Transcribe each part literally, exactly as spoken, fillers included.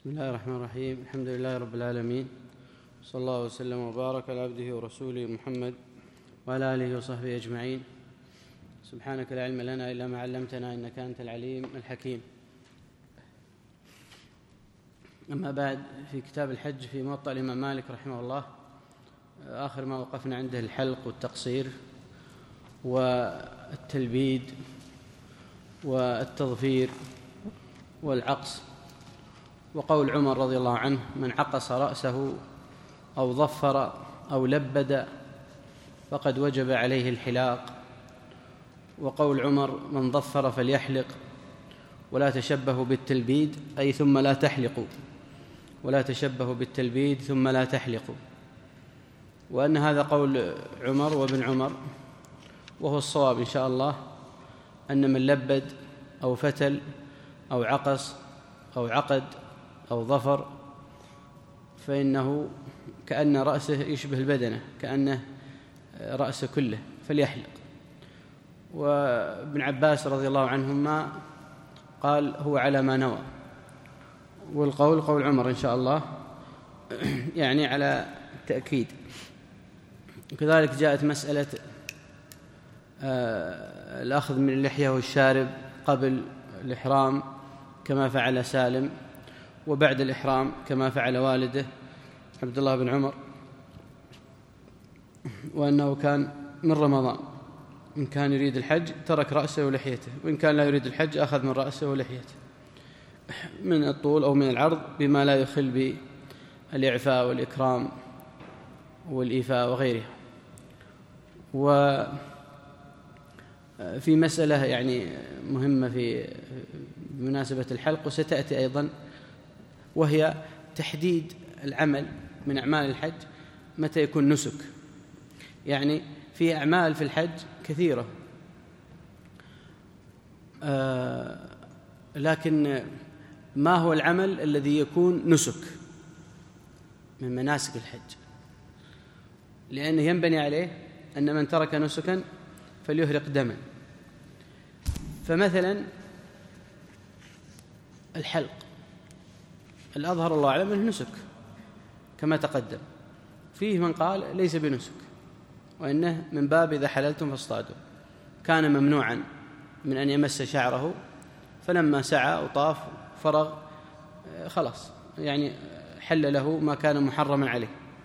بسم الله الرحمن الرحيم. الحمد لله رب العالمين، صلى الله وسلم وبارك على عبده ورسوله محمد وعلى آله وصحبه أجمعين. سبحانك لا علم لنا إلا ما علمتنا إنك أنت العليم الحكيم. أما بعد، في كتاب الحج في موطأ الإمام مالك رحمه الله، آخر ما وقفنا عنده الحلق والتقصير والتلبيد والتظفير والعقص. وقول عمر رضي الله عنه: من عقص رأسه أو ظفر أو لبد فقد وجب عليه الحلاق. وقول عمر: من ظفر فليحلق ولا تشبهوا بالتلبيد، أي ثم لا تحلقوا، ولا تشبهوا بالتلبيد ثم لا تحلقوا. وأن هذا قول عمر وابن عمر، وهو الصواب إن شاء الله، أن من لبد أو فتل أو عقص أو عقد أو ظفر فإنه كأن رأسه يشبه البدنة، كأنه رأسه كله، فليحلق. وابن عباس رضي الله عنهما قال: هو على ما نوى. والقول قول عمر إن شاء الله، يعني على تأكيد. وكذلك جاءت مسألة آه الأخذ من اللحية والشارب قبل الإحرام كما فعل سالم، وبعد الإحرام كما فعل والده عبد الله بن عمر، وأنه كان من رمضان إن كان يريد الحج ترك رأسه ولحيته، وإن كان لا يريد الحج أخذ من رأسه ولحيته من الطول أو من العرض بما لا يخل بالإعفاء والإكرام والإيفاء وغيرها. وفي مسألة يعني مهمة في مناسبة الحلق وستأتي أيضا، وهي تحديد العمل من أعمال الحج متى يكون نسك. يعني في أعمال في الحج كثيرة، آه لكن ما هو العمل الذي يكون نسك من مناسك الحج؟ لأنه ينبني عليه أن من ترك نسكا فليهرق دما. فمثلا الحلق الأظهر الله أعلم أنه نسك كما تقدم، فيه من قال ليس بنسك، وإنه من باب إذا حللتم فاصطادوا، كان ممنوعا من أن يمس شعره، فلما سعى وطاف فرغ خلاص يعني حل له ما كان محرما عليه.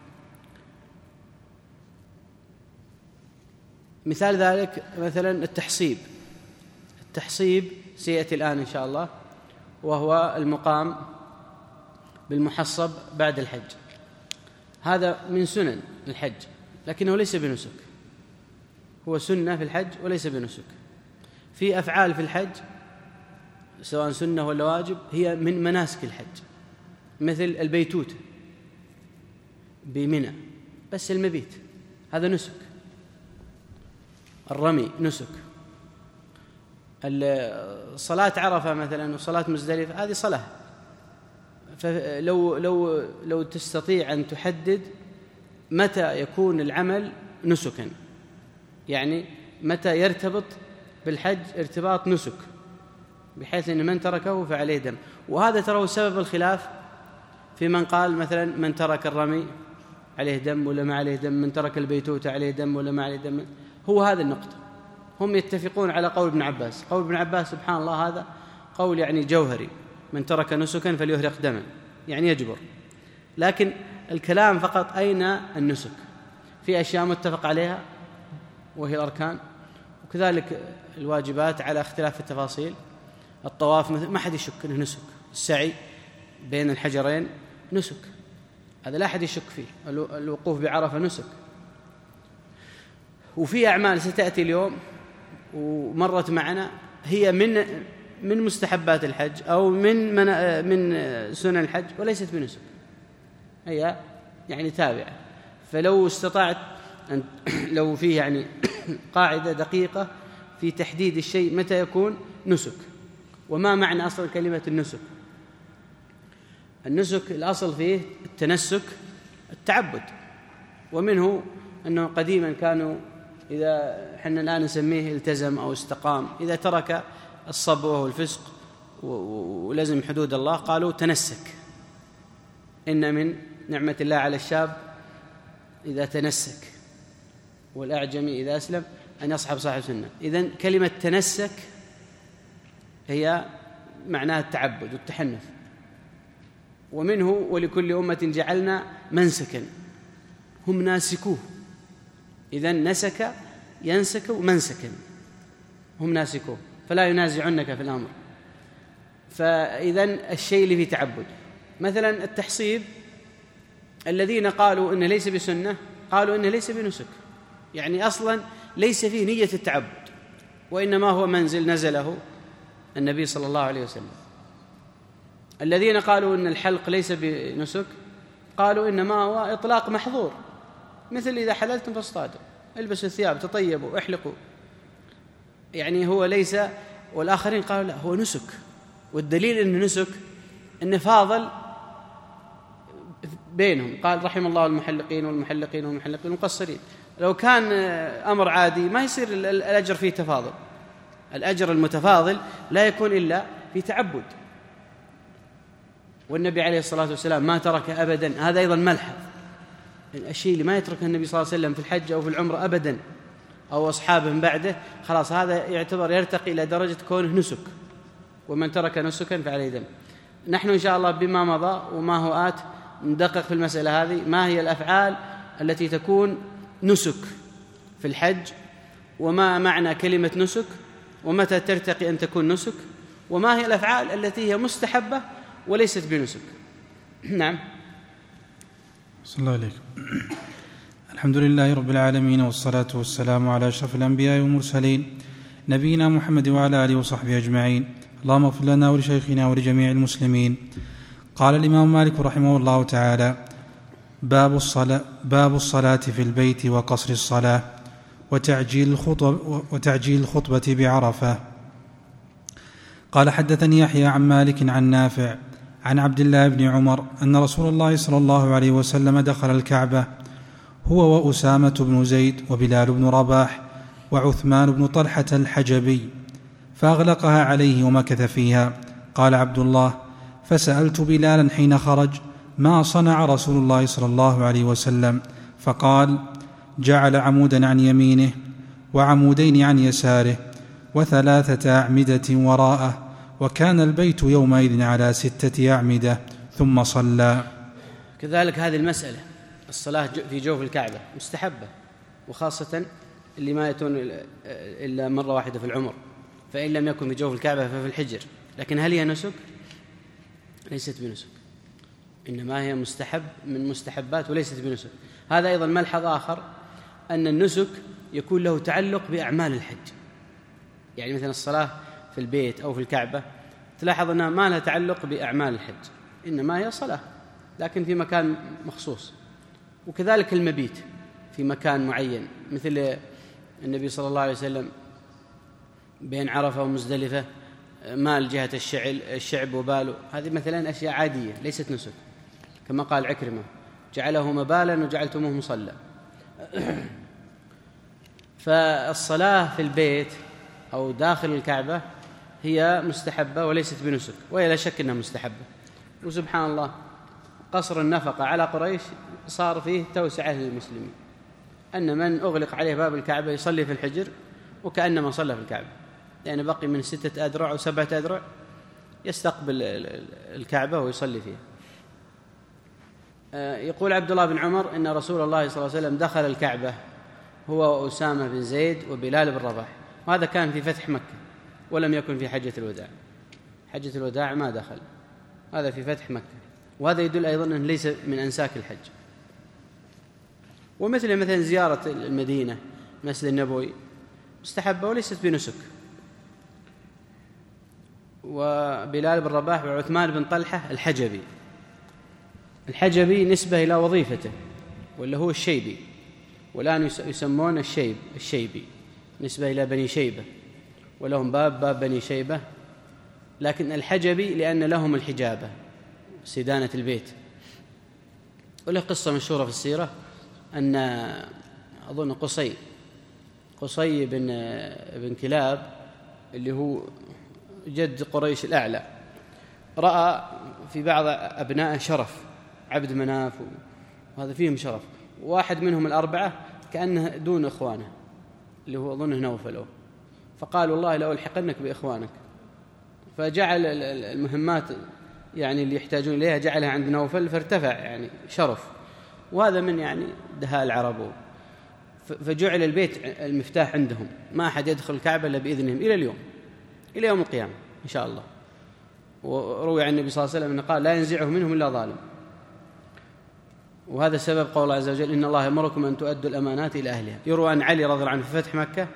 مثال ذلك مثلا التحصيب. التحصيب سيأتي الآن إن شاء الله، وهو المقام بالمحصب بعد الحج. هذا من سنن الحج لكنه ليس بنسك، هو سنة في الحج وليس بنسك. في أفعال في الحج سواء سنة ولا واجب هي من مناسك الحج، مثل البيتوت بمنى بس المبيت هذا نسك، الرمي نسك، صلاة عرفة مثلا وصلاة مزدلفة هذه صلاة. فلو لو لو تستطيع أن تحدد متى يكون العمل نسكا، يعني متى يرتبط بالحج ارتباط نسك، بحيث أن من تركه فعليه دم. وهذا ترى سبب الخلاف في من قال مثلا من ترك الرمي عليه دم ولا ما عليه دم، من ترك البيتوت عليه دم ولا ما عليه دم. هو هذا النقطة، هم يتفقون على قول ابن عباس. قول ابن عباس سبحان الله هذا قول يعني جوهري: من ترك نسكا فليهرق دما، يعني يجبر. لكن الكلام فقط أين النسك؟ في أشياء متفق عليها وهي الأركان، وكذلك الواجبات على اختلاف التفاصيل. الطواف ما حد يشك أنه نسك، السعي بين الحجرين نسك، هذا لا أحد يشك فيه. الوقوف بعرفة نسك. وفي أعمال ستأتي اليوم ومرت معنا هي من من مستحبات الحج أو من من, من سنن الحج وليست بنسك، هي يعني تابعة. فلو استطعت أن لو فيه يعني قاعدة دقيقة في تحديد الشيء متى يكون نسك، وما معنى أصل كلمة النسك؟ النسك الأصل فيه التنسك التعبد، ومنه أنه قديما كانوا إذا حنا الآن نسميه التزم أو استقام، إذا ترك الصبوة والفسق ولزم حدود الله قالوا تنسك، إن من نعمة الله على الشاب إذا تنسك، والأعجمي إذا أسلم أن يصحب صاحب سنة. إذن كلمة تنسك هي معناها التعبد والتحنث، ومنه ولكل أمة جعلنا منسكا هم ناسكوه. إذن نسك ينسك منسكا هم ناسكوه، فلا ينازعنك في الأمر. فإذن الشيء اللي فيه تعبد، مثلا التحصيب الذين قالوا إنه ليس بسنة قالوا إنه ليس بنسك، يعني أصلا ليس فيه نية التعبد، وإنما هو منزل نزله النبي صلى الله عليه وسلم. الذين قالوا إن الحلق ليس بنسك قالوا إنما هو إطلاق محظور، مثل إذا حللتم فاصطادوا، البسوا الثياب، تطيبوا، احلقوا، يعني هو ليس. والآخرين قالوا لا هو نسك، والدليل أنه نسك أنه فاضل بينهم. قال رحم الله المحلقين والمحلقين والمحلقين والمقصرين. لو كان أمر عادي ما يصير الأجر فيه تفاضل، الأجر المتفاضل لا يكون إلا في تعبد. والنبي عليه الصلاة والسلام ما ترك أبدا، هذا أيضا ملحظ، الشيء اللي ما يترك النبي صلى الله عليه وسلم في الحج أو في العمرة أبدا أو أصحابه من بعده، خلاص هذا يعتبر يرتقي إلى درجة كونه نسك، ومن ترك نسكا فعليه ذنب. نحن إن شاء الله بما مضى وما هو آت ندقق في المسألة هذه، ما هي الأفعال التي تكون نسك في الحج، وما معنى كلمة نسك، ومتى ترتقي أن تكون نسك، وما هي الأفعال التي هي مستحبة وليست بنسك. نعم. صلى الله عليكم. الحمد لله رب العالمين، والصلاة والسلام على أشرف الأنبياء والمرسلين نبينا محمد وعلى آله وصحبه أجمعين. اللهم اغفر لنا ولشيخنا ولجميع المسلمين. قال الإمام مالك رحمه الله تعالى: باب الصلاة, باب الصلاة في البيت وقصر الصلاة وتعجيل الخطبة, وتعجيل الخطبة بعرفة. قال حدثني يحيى عن مالك عن نافع عن عبد الله بن عمر أن رسول الله صلى الله عليه وسلم دخل الكعبة هو وأسامة بن زيد وبلال بن رباح وعثمان بن طلحة الحجبي، فأغلقها عليه ومكث فيها. قال عبد الله: فسألت بلالا حين خرج: ما صنع رسول الله صلى الله عليه وسلم؟ فقال: جعل عمودا عن يمينه وعمودين عن يساره وثلاثة أعمدة وراءه، وكان البيت يومئذ على ستة أعمدة، ثم صلى. كذلك هذه المسألة، الصلاة في جوف الكعبة مستحبة، وخاصة اللي ما يتون إلا مرة واحدة في العمر، فإن لم يكن في جوف الكعبة ففي الحجر. لكن هل هي نسك؟ ليست بنسك، إنما هي مستحب من مستحبات وليست بنسك. هذا أيضا ملحظ آخر، أن النسك يكون له تعلق بأعمال الحج. يعني مثلا الصلاة في البيت أو في الكعبة تلاحظ أنها ما لها تعلق بأعمال الحج، إنما هي صلاة لكن في مكان مخصوص. وكذلك المبيت في مكان معين، مثل النبي صلى الله عليه وسلم بين عرفة ومزدلفة مال جهة الشعب, الشعب وباله، هذه مثلا أشياء عادية ليست نسك، كما قال عكرمة: جعله مبالا وجعلتموه مصلى. فالصلاة في البيت أو داخل الكعبة هي مستحبة وليست بنسك، وهي لا شك أنها مستحبة. وسبحان الله قصر النفقة على قريش صار فيه توسعة للمسلمين، أن من أغلق عليه باب الكعبة يصلي في الحجر وكأنما صلى في الكعبة، يعني بقي من ستة أذرع أو سبعة أذرع يستقبل الكعبة ويصلي فيها. يقول عبد الله بن عمر إن رسول الله صلى الله عليه وسلم دخل الكعبة هو وأسامة بن زيد وبلال بن رباح، وهذا كان في فتح مكة ولم يكن في حجة الوداع. حجة الوداع ما دخل، هذا في فتح مكة، وهذا يدل أيضا أنه ليس من أنساك الحج. ومثل مثلا زيارة المدينة المسجد النبوي مستحبة وليست بنسك. وبلال بن رباح وعثمان بن طلحة الحجبي، الحجبي نسبة إلى وظيفته ولا هو الشيبي، والآن يسمون الشيب الشيبي نسبة إلى بني شيبة، ولهم باب باب بني شيبة، لكن الحجبي لأن لهم الحجابة سدانة البيت. وله قصة مشهورة في السيرة أن أظن قصي قصي بن بن كلاب اللي هو جد قريش الأعلى رأى في بعض أبنائه شرف عبد مناف، وهذا فيهم شرف. واحد منهم الأربعة كأنه دون إخوانه اللي هو أظنه نوفل، فقال والله لو ألحقنك بإخوانك، فجعل المهمات يعني اللي يحتاجون إليها جعلها عند نوفل، فارتفع يعني شرف. وهذا من يعني دهاء العرب. فجعل البيت المفتاح عندهم، ما أحد يدخل الكعبة إلا بإذنهم إلى اليوم، إلى يوم القيامة إن شاء الله. وروي عن النبي صلى الله عليه وسلم أنه قال لا ينزعه منهم إلا ظالم. وهذا سبب قول الله عز وجل إن الله يأمركم أن تؤدوا الأمانات إلى أهلها. يروى عن علي رضي الله عنه في فتح مكة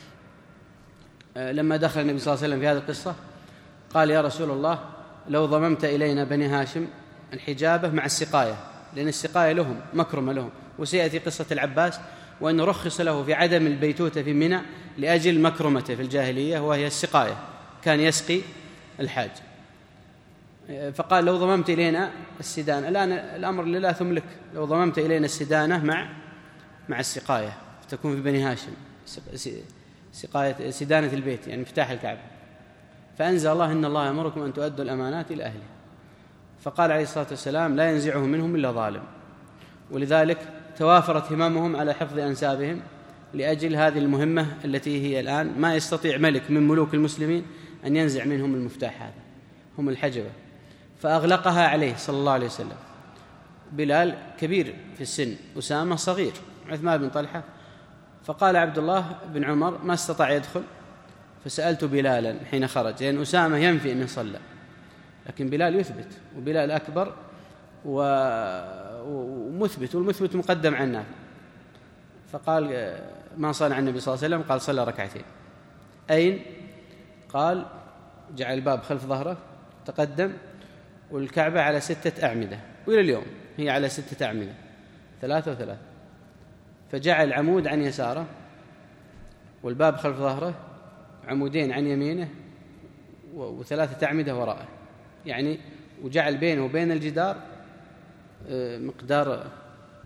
لما دخل النبي صلى الله عليه وسلم في هذه القصة قال يا رسول الله لو ضممت إلينا بني هاشم الحجابة مع السقاية، لأن السقاية لهم مكرمة لهم. وسيأتي قصة العباس وأن رخص له في عدم البيتوتة في منى لأجل مكرمته في الجاهلية وهي السقاية، كان يسقي الحاج. فقال لو ضممت إلينا السدانة، الآن الأمر لله ثم لك، لو ضممت إلينا السدانة مع مع السقاية تكون في بني هاشم، سقاية سدانة البيت يعني مفتاح الكعبة. فأنزل الله إن الله يأمركم أن تؤدوا الأمانات إلى أهلها. فقال عليه الصلاة والسلام لا ينزعه منهم إلا ظالم. ولذلك توافرت هممهم على حفظ أنسابهم لأجل هذه المهمة التي هي الآن ما يستطيع ملك من ملوك المسلمين أن ينزع منهم المفتاح هذا، هم الحجبة. فأغلقها عليه صلى الله عليه وسلم. بلال كبير في السن، أسامة صغير، عثمان بن طلحة. فقال عبد الله بن عمر ما استطاع يدخل، فسألت بلالا حين خرج، لأن أسامة ينفي أنه صلى، لكن بلال يثبت، وبلال أكبر ومثبت، والمثبت مقدم عن النافع. فقال ما صنع النبي صلى الله عليه وسلم؟ قال صلى ركعتين. أين؟ قال جعل الباب خلف ظهره، تقدم، والكعبة على ستة أعمدة، وإلى اليوم هي على ستة أعمدة، ثلاثة وثلاثة. فجعل عمود عن يساره والباب خلف ظهره، عمودين عن يمينه وثلاثة أعمدة وراءه، يعني وجعل بينه وبين الجدار مقدار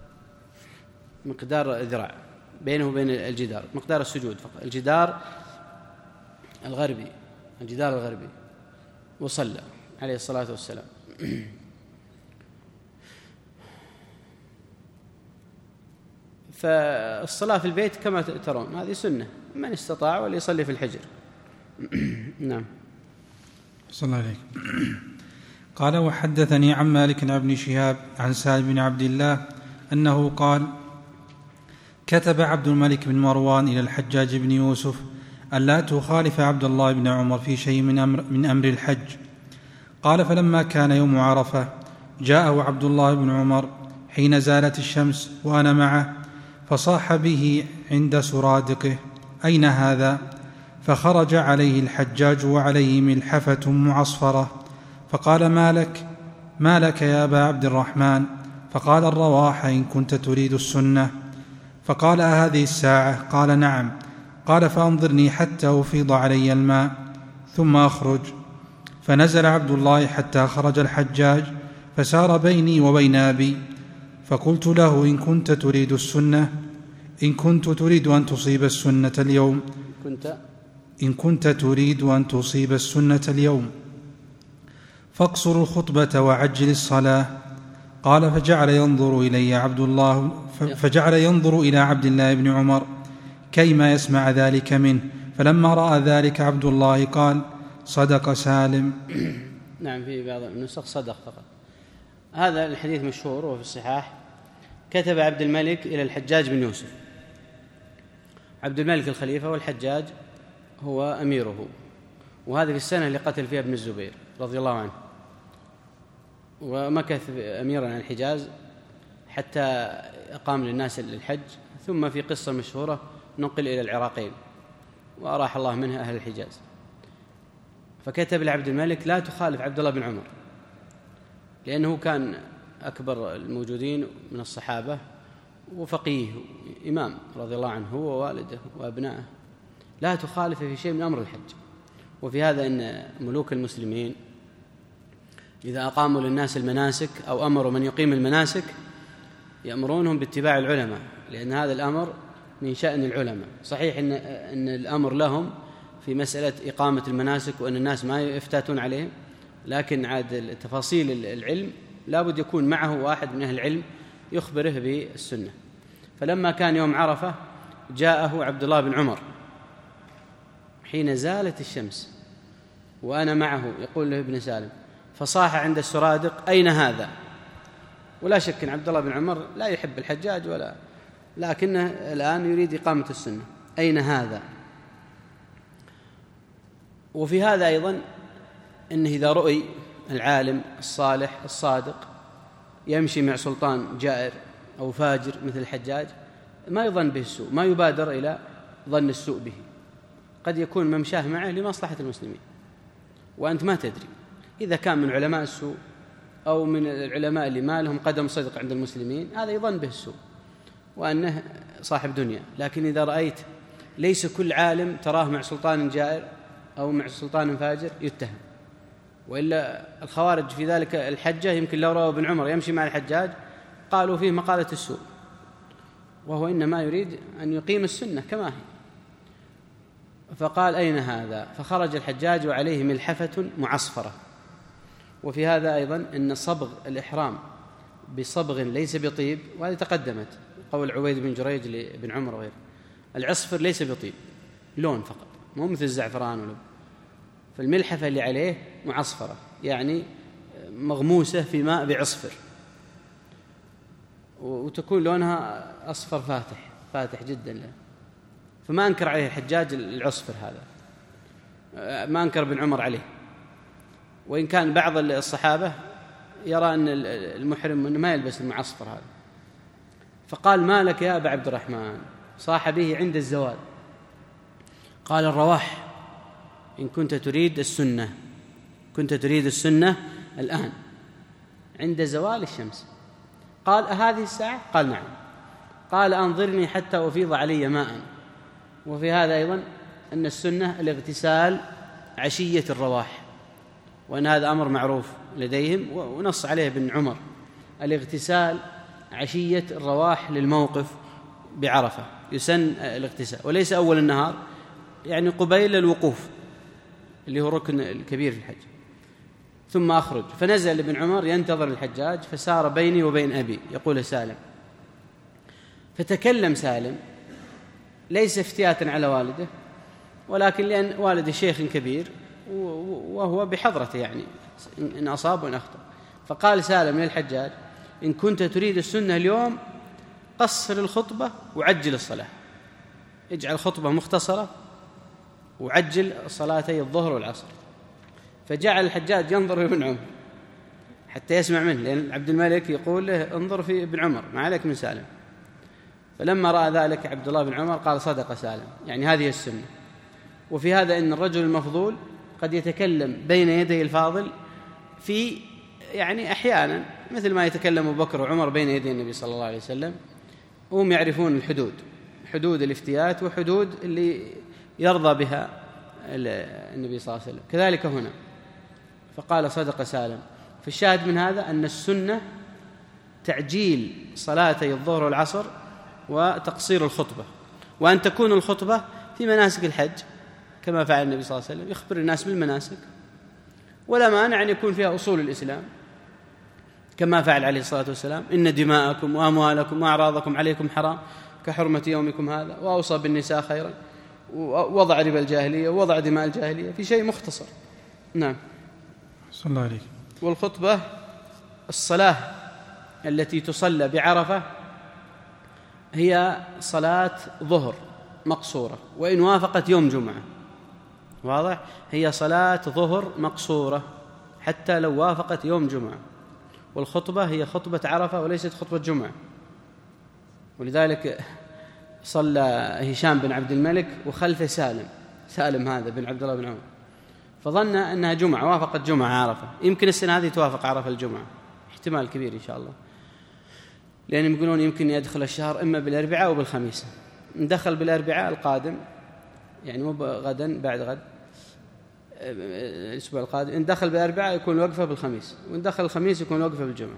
مقدار ذراع، بينه وبين الجدار مقدار السجود فقط، الجدار الغربي الجدار الغربي وصلى عليه الصلاة والسلام. فالصلاة في البيت كما ترون هذه سنة، من استطاع وليصلي في الحجر. نعم. صلى الله عليه. قال وحدثني عن مالك بن ابن شهاب عن سالم بن عبد الله أنه قال كتب عبد الملك بن مروان إلى الحجاج بن يوسف ألا تخالف عبد الله بن عمر في شيء من أمر, من أمر الحج. قال فلما كان يوم عرفة جاءه عبد الله بن عمر حين زالت الشمس وأنا معه، فصاح به عند سرادقه أين هذا؟ فخرج عليه الحجاج وعليه ملحفة معصفرة، فقال ما لك ما لك يا أبا عبد الرحمن؟ فقال الرواح إن كنت تريد السنة. فقال أهذه الساعة؟ قال نعم. قال فأنظرني حتى أفيض علي الماء ثم أخرج. فنزل عبد الله حتى خرج الحجاج، فسار بيني وبين أبي، فقلت له إن كنت تريد السنة إن كنت تريد أن تصيب السنة اليوم كنت إن كنت تريد أن تصيب السنة اليوم فاقصر الخطبة وعجل الصلاة. قال فجعل ينظر إلي عبد الله فجعل ينظر إلى عبد الله بن عمر كيما يسمع ذلك منه، فلما رأى ذلك عبد الله قال صدق سالم. نعم، في بعض النسخ صدق فقط. هذا الحديث مشهور وفي الصحاح. كتب عبد الملك إلى الحجاج بن يوسف. عبد الملك الخليفة والحجاج هو أميره، وهذه في السنة اللي قتل فيها ابن الزبير رضي الله عنه، ومكث أميرا عن الحجاز حتى أقام للناس الحج، ثم في قصة مشهورة نقل إلى العراقين وأراح الله منها أهل الحجاز. فكتب لعبد الملك لا تخالف عبد الله بن عمر، لأنه كان أكبر الموجودين من الصحابة وفقيه إمام رضي الله عنه هو ووالده وأبنائه، لا تخالف في شيء من أمر الحج. وفي هذا أن ملوك المسلمين إذا أقاموا للناس المناسك أو أمروا من يقيم المناسك يأمرونهم باتباع العلماء، لأن هذا الأمر من شأن العلماء. صحيح إن, إن الأمر لهم في مسألة إقامة المناسك وأن الناس ما يفتاتون عليهم، لكن عاد تفاصيل العلم لا بد يكون معه واحد من أهل العلم يخبره بالسنة. فلما كان يوم عرفة جاءه عبد الله بن عمر حين زالت الشمس وأنا معه، يقول له ابن سالم، فصاح عند السرادق: أين هذا؟ ولا شك أن عبد الله بن عمر لا يحب الحجاج ولا، لكنه الآن يريد إقامة السنة. أين هذا؟ وفي هذا أيضا أنه إذا رؤي العالم الصالح الصادق يمشي مع سلطان جائر أو فاجر مثل الحجاج ما يظن به السوء، ما يبادر إلى ظن السوء به، قد يكون ممشاه معه لمصلحة المسلمين وأنت ما تدري، إذا كان من علماء السوء أو من العلماء اللي ما لهم قدم صدق عند المسلمين هذا يظن به السوء وأنه صاحب دنيا. لكن إذا رأيت ليس كل عالم تراه مع سلطان جائر أو مع سلطان فاجر يتهم، وإلا الخوارج في ذلك الحجة يمكن لو رأوا ابن عمر يمشي مع الحجاج قالوا فيه مقالة السوء، وهو إنما يريد أن يقيم السنة كما هي. فقال: أين هذا؟ فخرج الحجاج وعليه ملحفة معصفرة. وفي هذا أيضا أن صبغ الإحرام بصبغ ليس بطيب، وهذه تقدمت قول عبيد بن جريج لابن عمر وغيره، العصفر ليس بطيب، لون فقط، مو مثل الزعفران ولا. فالملحفة اللي عليه معصفرة يعني مغموسة في ماء بعصفر، وتكون لونها أصفر فاتح فاتح جدا له. فما أنكر عليه الحجاج العصفر هذا، ما أنكر ابن عمر عليه، وإن كان بعض الصحابة يرى أن المحرم أنه ما يلبس المعصفر هذا. فقال: ما لك يا أبا عبد الرحمن؟ صاح به عند الزوال. قال: الرواح، إن كنت تريد السنة، كنت تريد السنة الآن عند زوال الشمس. قال: أهذه الساعة؟ قال: نعم. قال: أنظرني حتى أفيض علي ماء. وفي هذا أيضا أن السنة الاغتسال عشية الرواح، وأن هذا أمر معروف لديهم ونص عليه ابن عمر، الاغتسال عشية الرواح للموقف بعرفة، يسن الاغتسال، وليس أول النهار، يعني قبيل الوقوف اللي هو ركن الكبير في الحج. ثم أخرج، فنزل ابن عمر ينتظر الحجاج، فسار بيني وبين أبي، يقول سالم، فتكلم سالم ليس افتياتا على والده، ولكن لأن والده شيخ كبير وهو بحضرته، يعني إن أصاب وإن أخطأ. فقال سالم للحجاج: إن كنت تريد السنة اليوم قصر الخطبة وعجل الصلاة، اجعل خطبة مختصرة وعجل صلاتي الظهر والعصر. فجعل الحجاج ينظر في ابن عمر حتى يسمع منه، لأن عبد الملك يقول له: انظر في ابن عمر، ما عليك من سالم. فلما رأى ذلك عبد الله بن عمر قال: صدق سالم، يعني هذه السنة. وفي هذا أن الرجل المفضول قد يتكلم بين يدي الفاضل في يعني أحيانا مثل ما يتكلم أبو بكر وعمر بين يدي النبي صلى الله عليه وسلم، وهم يعرفون الحدود، حدود الافتيات وحدود اللي يرضى بها النبي صلى الله عليه وسلم. كذلك هنا، فقال: صدق سالم. فالشاهد من هذا أن السنة تعجيل صلاتي الظهر والعصر وتقصير الخطبة، وأن تكون الخطبة في مناسك الحج كما فعل النبي صلى الله عليه وسلم، يخبر الناس بالمناسك، ولا مانع أن يكون فيها أصول الإسلام كما فعل عليه الصلاة والسلام: إن دماءكم وأموالكم وأعراضكم عليكم حرام كحرمة يومكم هذا، وأوصى بالنساء خيرا، ووضع ربا الجاهلية ووضع دماء الجاهلية في شيء مختصر. نعم. صلى الله عليه. والخطبة الصلاة التي تصلى بعرفة هي صلاة ظهر مقصورة، وإن وافقت يوم جمعة، واضح، هي صلاة ظهر مقصورة حتى لو وافقت يوم جمعة. والخطبة هي خطبة عرفة وليست خطبة جمعة، ولذلك صلى هشام بن عبد الملك وخلفه سالم سالم هذا بن عبد الله بن عمر، فظن أنها جمعة، وافقت جمعة عرفة. يمكن السنة هذه توافق عرفة الجمعة، احتمال كبير إن شاء الله، لأنهم يقولون يمكن يدخل الشهر إما بالأربعاء أو بالخميس. ندخل بالأربعاء القادم، يعني مو غدا، بعد غد الأسبوع القادم، إن دخل بالأربعاء يكون وقفة بالخميس، وإن دخل الخميس يكون وقفة بالجمعة.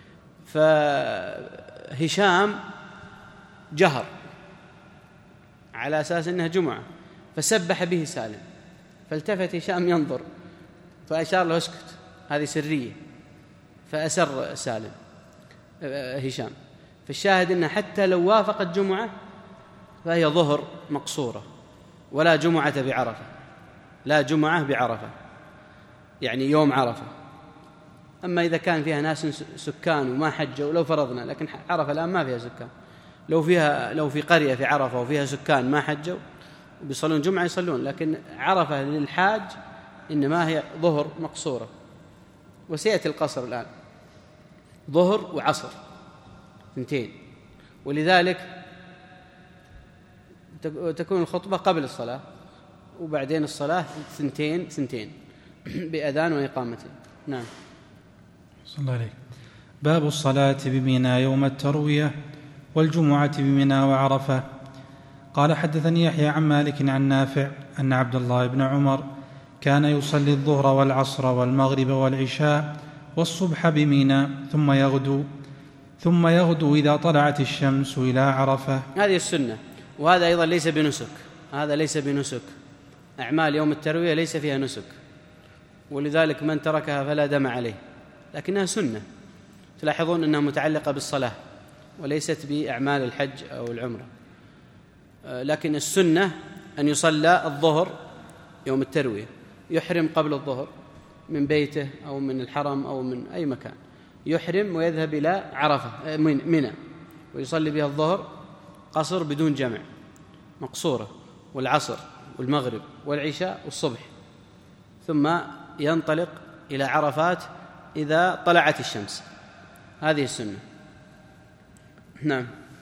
فهشام جهر على أساس أنها جمعة، فسبح به سالم، فالتفت هشام ينظر، فأشار له: اسكت، هذه سرية. فأسر سالم هشام. فالشاهد أنه حتى لو وافقت جمعة فهي ظهر مقصورة، ولا جمعة بعرفة، لا جمعة بعرفة يعني يوم عرفة. أما إذا كان فيها ناس سكان وما حجوا، لو فرضنا، لكن عرفة الآن ما فيها سكان، لو فيها لو في قرية في عرفة وفيها سكان ما حجوا بيصلون جمعة يصلون، لكن عرفة للحاج إنما هي ظهر مقصورة. وسيأتي القصر الآن ظهر وعصر اثنتين، ولذلك تكون الخطبة قبل الصلاة وبعدين الصلاة ثنتين ثنتين بأذان وإقامتين. نعم. صلى الله عليه. باب الصلاة بمنى يوم التروية والجمعة بمنى وعرفة. قال حدثني يحيى عن مالك عن نافع أن عبد الله بن عمر كان يصلي الظهر والعصر والمغرب والعشاء والصبح بمنى ثم يغدو ثم يغدو إذا طلعت الشمس إلى عرفة. هذه السنة، وهذا أيضا ليس بنسك، هذا ليس بنسك. أعمال يوم التروية ليس فيها نسك، ولذلك من تركها فلا دم عليه، لكنها سنة. تلاحظون أنها متعلقة بالصلاة وليست بأعمال الحج أو العمرة. لكن السنة أن يصلى الظهر يوم التروية، يحرم قبل الظهر من بيته أو من الحرم أو من أي مكان، يحرم ويذهب إلى عرفة منى ويصلي بها الظهر قصر بدون جمع مقصورة، والعصر والمغرب والعشاء والصبح، ثم ينطلق إلى عرفات إذا طلعت الشمس. هذه السنة. نعم.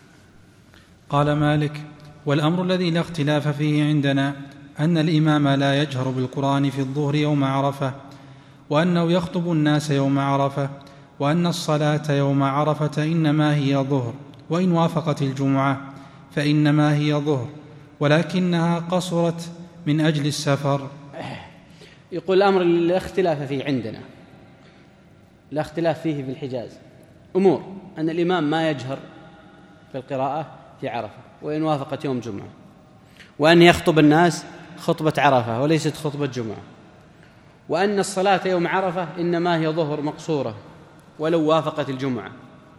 قال مالك: والأمر الذي لا اختلاف فيه عندنا أن الإمام لا يجهر بالقرآن في الظهر يوم عرفة، وأنه يخطب الناس يوم عرفة، وأن الصلاة يوم عرفة إنما هي ظهر، وإن وافقت الجمعة فإنما هي ظهر، ولكنها قصرت من أجل السفر. يقول الأمر لا اختلاف فيه عندنا، لا اختلاف فيه في الحجاز. أمور أن الإمام ما يجهر في القراءة في عرفة وإن وافقت يوم جمعة، وأن يخطب الناس خطبة عرفة وليست خطبة جمعة، وأن الصلاة يوم عرفة إنما هي ظهر مقصورة ولو وافقت الجمعة.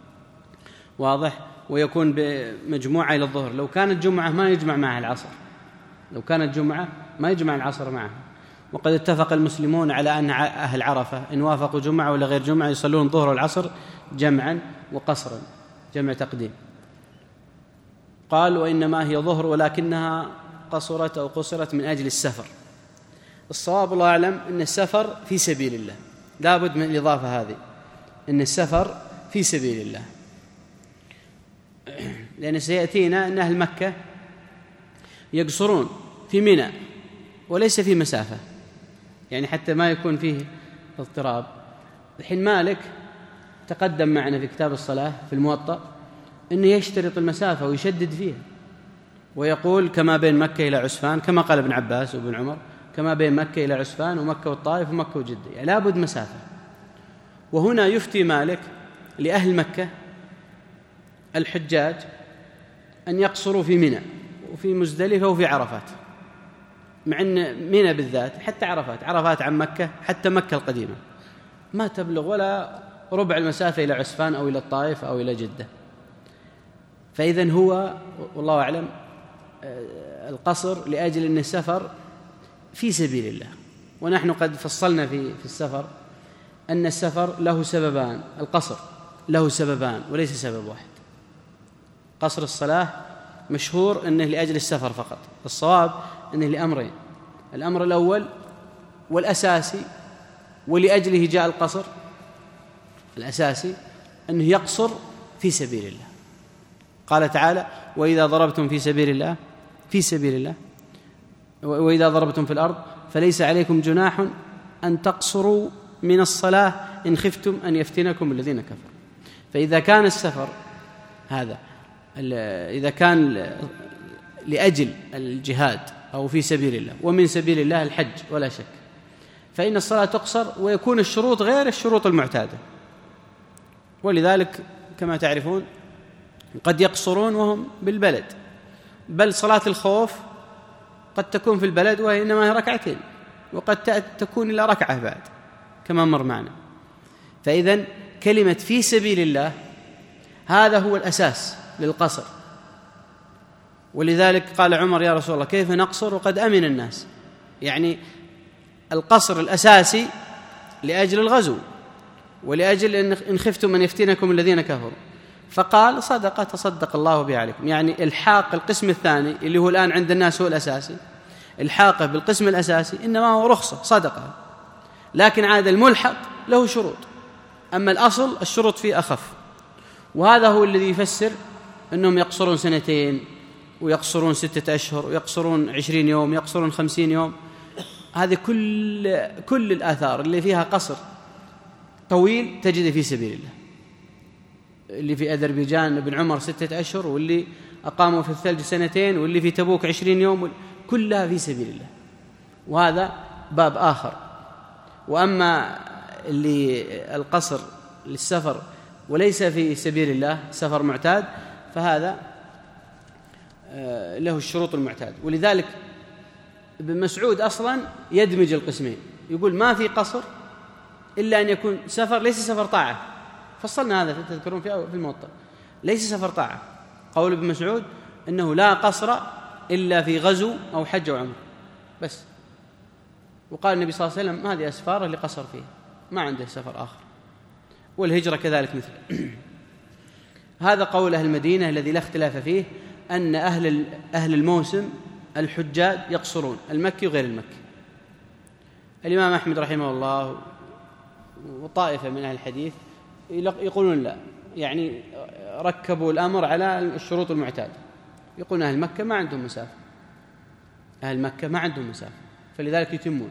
واضح؟ ويكون بمجموعة إلى الظهر. لو كانت جمعة ما يجمع معها العصر، لو كانت جمعة ما يجمع العصر معها. وقد اتفق المسلمون على أن أهل عرفة إن وافقوا جمعة ولا غير جمعة يصلون الظهر والعصر جمعا وقصرا، جمع تقديم. قال: وإنما هي ظهر ولكنها قصرت أو قصرت من أجل السفر. الصواب الله أعلم أن السفر في سبيل الله، لا بد من الإضافة هذه، أن السفر في سبيل الله، لأن سيأتينا أن أهل مكة يقصرون في منى وليس في مسافة، يعني حتى ما يكون فيه اضطراب. الحين مالك تقدم معنا في كتاب الصلاة في الموطأ أنه يشترط المسافة ويشدد فيها، ويقول كما بين مكة إلى عسفان، كما قال ابن عباس وابن عمر، كما بين مكة إلى عسفان ومكة والطائف ومكة وجدة، يعني لا بد مسافة. وهنا يفتي مالك لأهل مكة الحجاج أن يقصروا في منى وفي مزدلفة وفي عرفات، مع أن منى بالذات حتى عرفات عرفات عن مكة، حتى مكة القديمة ما تبلغ ولا ربع المسافة إلى عسفان أو إلى الطائف أو إلى جدة. فإذن هو والله أعلم القصر لأجل أن السفر في سبيل الله. ونحن قد فصلنا في في السفر أن السفر له سببان، القصر له سببان وليس سبب واحد. قصر الصلاة مشهور أنه لأجل السفر فقط، الصواب أنه لأمرين: الأمر الأول والأساسي ولأجله جاء القصر، الأساسي أنه يقصر في سبيل الله. قال تعالى: وإذا ضربتم في سبيل الله في سبيل الله وإذا ضربتم في الأرض فليس عليكم جناح أن تقصروا من الصلاة إن خفتم أن يفتنكم الذين كفروا. فإذا كان السفر هذا إذا كان لأجل الجهاد أو في سبيل الله، ومن سبيل الله الحج ولا شك، فإن الصلاة تقصر ويكون الشروط غير الشروط المعتادة. ولذلك كما تعرفون قد يقصرون وهم بالبلد، بل صلاة الخوف قد تكون في البلد وهي إنما هي ركعتين، وقد تكون إلى ركعة بعد كما مر معنا. فإذن كلمة في سبيل الله هذا هو الأساس للقصر. ولذلك قال عمر يا رسول الله كيف نقصر وقد أمن الناس؟ يعني القصر الأساسي لأجل الغزو ولأجل إن خفتم من يفتنكم الذين كفروا، فقال صدقة تصدق الله بها عليكم. يعني الحاق القسم الثاني اللي هو الآن عند الناس هو الأساسي، الحاقه بالقسم الأساسي إنما هو رخصة صدقة، لكن عاد الملحق له شروط، أما الأصل الشروط فيه أخف. وهذا هو الذي يفسر أنهم يقصرون سنتين ويقصرون ستة أشهر ويقصرون عشرين يوم يقصرون خمسين يوم. هذه كل كل الآثار اللي فيها قصر طويل تجد في سبيل الله، اللي في أذربيجان ابن عمر ستة أشهر، واللي أقاموا في الثلج سنتين، واللي في تبوك عشرين يوم، كلها في سبيل الله، وهذا باب آخر. وأما اللي القصر للسفر وليس في سبيل الله سفر معتاد فهذا له الشروط المعتاد. ولذلك ابن مسعود أصلا يدمج القسمين، يقول ما في قصر إلا أن يكون سفر ليس سفر طاعة. فصلنا هذا تذكرون في الموطأ، ليس سفر طاعة. قول ابن مسعود أنه لا قصر إلا في غزو أو حج أو عمر بس. وقال النبي صلى الله عليه وسلم هذه أسفار اللي قصر فيها، ما عنده سفر آخر. والهجرة كذلك مثله. هذا قول أهل المدينة الذي لا اختلاف فيه، أن أهل أهل الموسم الحجاج يقصرون، المكي وغير المكي. الإمام أحمد رحمه الله وطائفة من أهل الحديث يقولون لا، يعني ركبوا الأمر على الشروط المعتادة. يقولون أهل مكة ما عندهم مسافة، أهل مكة ما عندهم مسافة، فلذلك يتمون.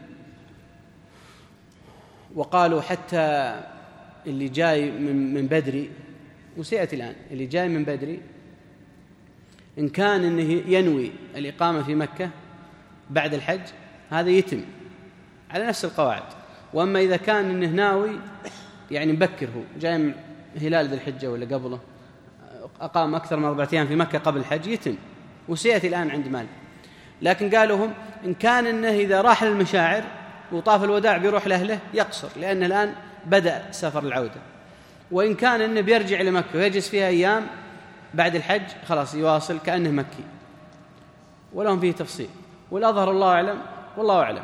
وقالوا حتى اللي جاي من من بدري، وسيأتي الآن، اللي جاي من بدري إن كان إنه ينوي الإقامة في مكة بعد الحج هذا يتم على نفس القواعد. وأما إذا كان إنه ناوي يعني مبكر، هو جاي من هلال ذي الحجة ولا قبله، أقام أكثر من أربعة أيام في مكة قبل الحج، يتم، وسيأتي الآن عند مالك. لكن قالوا هم إن كان إنه إذا راح للمشاعر وطاف الوداع بيروح لأهله يقصر، لأن الآن بدأ سفر العودة. وإن كان إنه بيرجع لمكة ويجلس فيها أيام بعد الحج خلاص يواصل كأنه مكي. ولهم فيه تفصيل، والأظهر الله أعلم والله أعلم.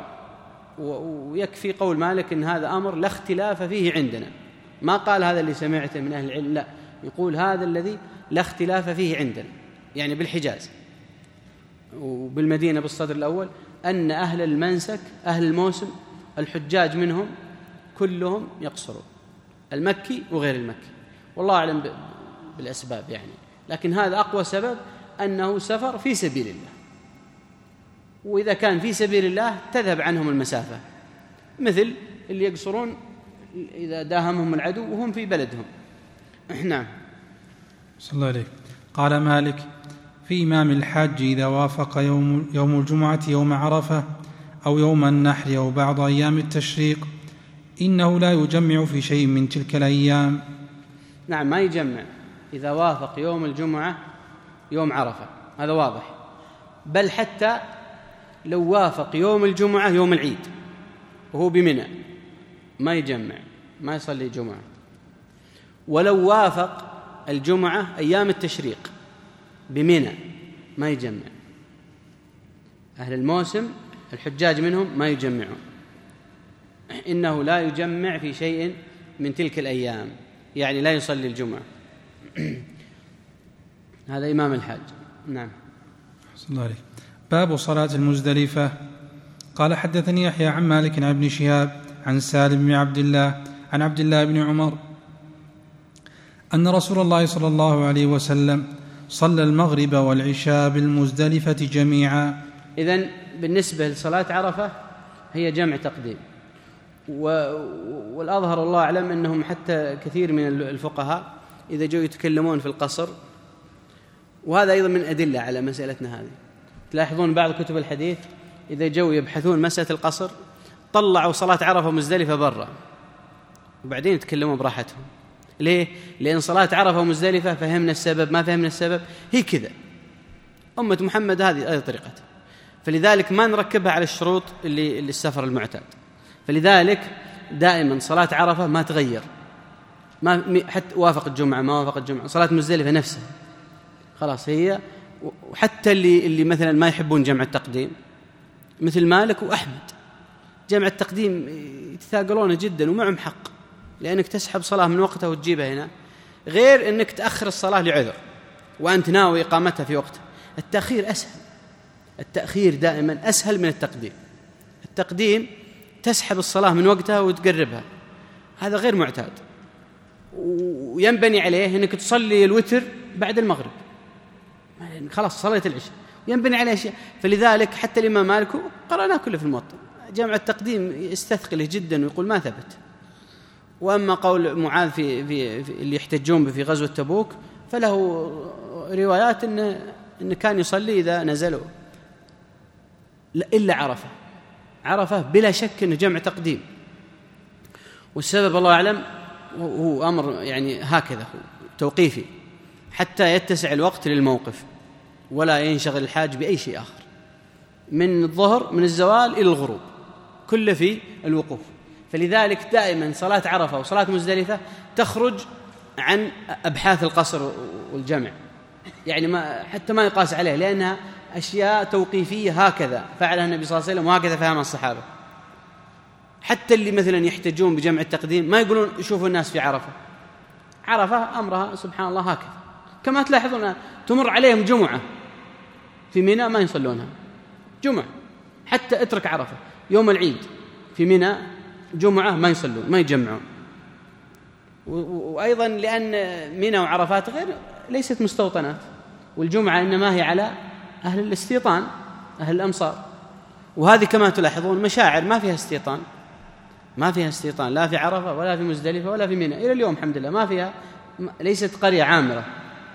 ويكفي قول مالك إن هذا أمر لا اختلاف فيه عندنا، ما قال هذا اللي سمعته من أهل العلم، لا، يقول هذا الذي لا اختلاف فيه عندنا، يعني بالحجاز وبالمدينة بالصدر الأول، أن أهل المنسك أهل الموسم الحجاج منهم كلهم يقصرون، المكي وغير المكي، والله أعلم بالأسباب يعني. لكن هذا أقوى سبب أنه سفر في سبيل الله، وإذا كان في سبيل الله تذهب عنهم المسافة، مثل اللي يقصرون إذا داهمهم العدو وهم في بلدهم. نعم. صلى الله عليه. قال مالك في إمام الحاج إذا وافق يوم, يوم الجمعة يوم عرفة أو يوم النحر أو بعض أيام التشريق إنه لا يجمع في شيء من تلك الأيام. نعم، ما يجمع إذا وافق يوم الجمعة يوم عرفة، هذا واضح. بل حتى لو وافق يوم الجمعة يوم العيد وهو بمنى ما يجمع، ما يصلي جمعة. ولو وافق الجمعة أيام التشريق بمنى ما يجمع. أهل الموسم الحجاج منهم ما يجمعون، إنه لا يجمع في شيء من تلك الأيام، يعني لا يصلي الجمعة. هذا إمام الحاج. نعم. صلى الله عليه. باب صلاة المزدلفة. قال حدثني يحيى عن مالك عن ابن شهاب عن سالم بن عبد الله عن عبد الله بن عمر أن رسول الله صلى الله عليه وسلم صلى المغرب والعشاء بالمزدلفة جميعا. إذن بالنسبة لصلاة عرفة هي جمع تقديم، والأظهر الله أعلم أنهم حتى كثير من الفقهاء إذا جو يتكلمون في القصر، وهذا أيضا من أدلة على مسألتنا هذه. تلاحظون بعض كتب الحديث إذا جو يبحثون مسألة القصر طلعوا صلاة عرفة ومزدلفة برا، وبعدين يتكلمون براحتهم. ليه؟ لأن صلاة عرفة ومزدلفة فهمنا السبب ما فهمنا السبب، هي كذا أمة محمد، هذه هذه طريقته. فلذلك ما نركبها على الشروط اللي, اللي السفر المعتاد. فلذلك دائما صلاة عرفة ما تغير ما حتى وافق الجمعة ما وافق الجمعة، صلاة مزدلفة نفسها خلاص هي. وحتى اللي اللي مثلا ما يحبون جمع التقديم مثل مالك وأحمد، جمع التقديم يتثاقلونه جدا ومعهم حق، لأنك تسحب صلاة من وقتها وتجيبها هنا، غير أنك تأخر الصلاة لعذر وأنت ناوي إقامتها في وقتها. التأخير أسهل، التأخير دائما أسهل من التقديم. التقديم تسحب الصلاة من وقتها وتقربها، هذا غير معتاد، وينبني عليه أنك تصلي الوتر بعد المغرب، خلاص صليت العشاء، ينبني عليه أشياء. فلذلك حتى الإمام مالك قرأناه كله في الموطأ، جمع التقديم يستثقله جدا ويقول ما ثبت. وأما قول معاذ في, في, في اللي يحتجون به في غزوة تبوك فله روايات إن, إن كان يصلي إذا نزلوا إلا عرفة. عرفة بلا شك إنه جمع تقديم، والسبب الله أعلم هو أمر يعني هكذا توقيفي حتى يتسع الوقت للموقف ولا ينشغل الحاج بأي شيء آخر، من الظهر من الزوال إلى الغروب كله في الوقوف. فلذلك دائما صلاة عرفة وصلاة مزدلفة تخرج عن أبحاث القصر والجمع، يعني ما حتى ما يقاس عليه، لأنها أشياء توقيفية هكذا فعلها النبي صلى الله عليه وسلم وهكذا فهم الصحابة. حتى اللي مثلا يحتجون بجمع التقديم ما يقولون يشوفوا الناس في عرفة، عرفة أمرها سبحان الله هكذا. كما تلاحظون تمر عليهم جمعة في منى ما يصلونها جمعة، حتى اترك عرفة يوم العيد في منى جمعة ما يصلون ما يجمعون. وأيضا لأن منى وعرفات غير ليست مستوطنات، والجمعة إنما هي على أهل الاستيطان أهل الأمصار، وهذه كما تلاحظون مشاعر ما فيها استيطان، ما فيها استيطان لا في عرفة ولا في مزدلفة ولا في منى إلى اليوم الحمد لله ما فيها، ليست قرية عامرة.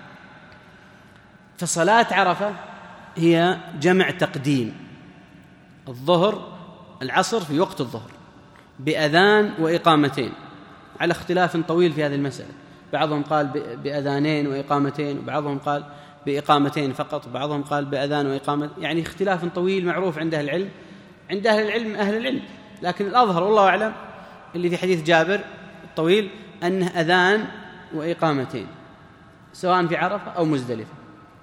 فصلاة عرفة هي جمع تقديم الظهر العصر في وقت الظهر بأذان وإقامتين، على اختلاف طويل في هذه المسألة، بعضهم قال بأذانين وإقامتين، وبعضهم قال بإقامتين فقط، وبعضهم قال بأذان وإقامة، يعني اختلاف طويل معروف عند أهل العلم عند أهل العلم أهل العلم لكن الأظهر والله أعلم اللي في حديث جابر الطويل أنه أذان وإقامتين سواء في عرفة أو مزدلفة.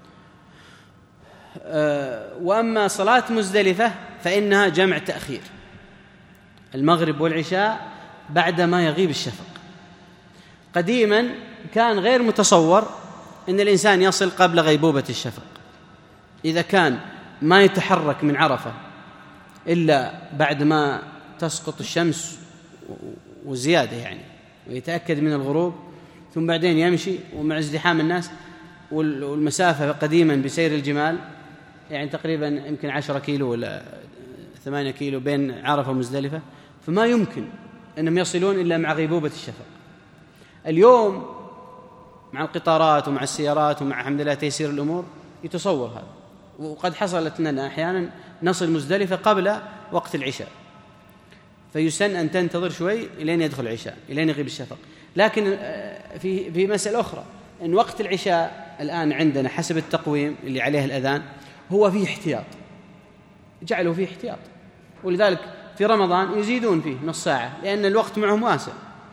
أه وأما صلاة مزدلفة فإنها جمع تأخير المغرب والعشاء بعدما يغيب الشفق. قديما كان غير متصور أن الإنسان يصل قبل غيبوبة الشفق، إذا كان ما يتحرك من عرفة إلا بعد ما تسقط الشمس وزيادة يعني، ويتأكد من الغروب، ثم بعدين يمشي ومع ازدحام الناس، والمسافة قديما بسير الجمال يعني تقريبا يمكن عشرة كيلو ولا ثمانية كيلو بين عرفة ومزدلفة، فما يمكن أنهم يصلون إلا مع غيبوبة الشفق. اليوم مع القطارات ومع السيارات ومع الحمد لله تيسير الأمور يتصور هذا، وقد حصلت لنا أحيانا نصل مزدلفة قبل وقت العشاء، فيسن أن تنتظر شوي إلين يدخل العشاء إلين يغيب الشفق. لكن في في مسألة أخرى أن وقت العشاء الآن عندنا حسب التقويم اللي عليه الأذان هو فيه احتياط، جعلوا فيه احتياط، ولذلك في رمضان يزيدون فيه نص ساعة لأن الوقت معهم واسع.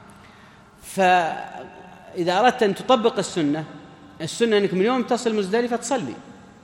فإذا أردت أن تطبق السنة السنة أنك من يوم تصل مزدلفة تصلي،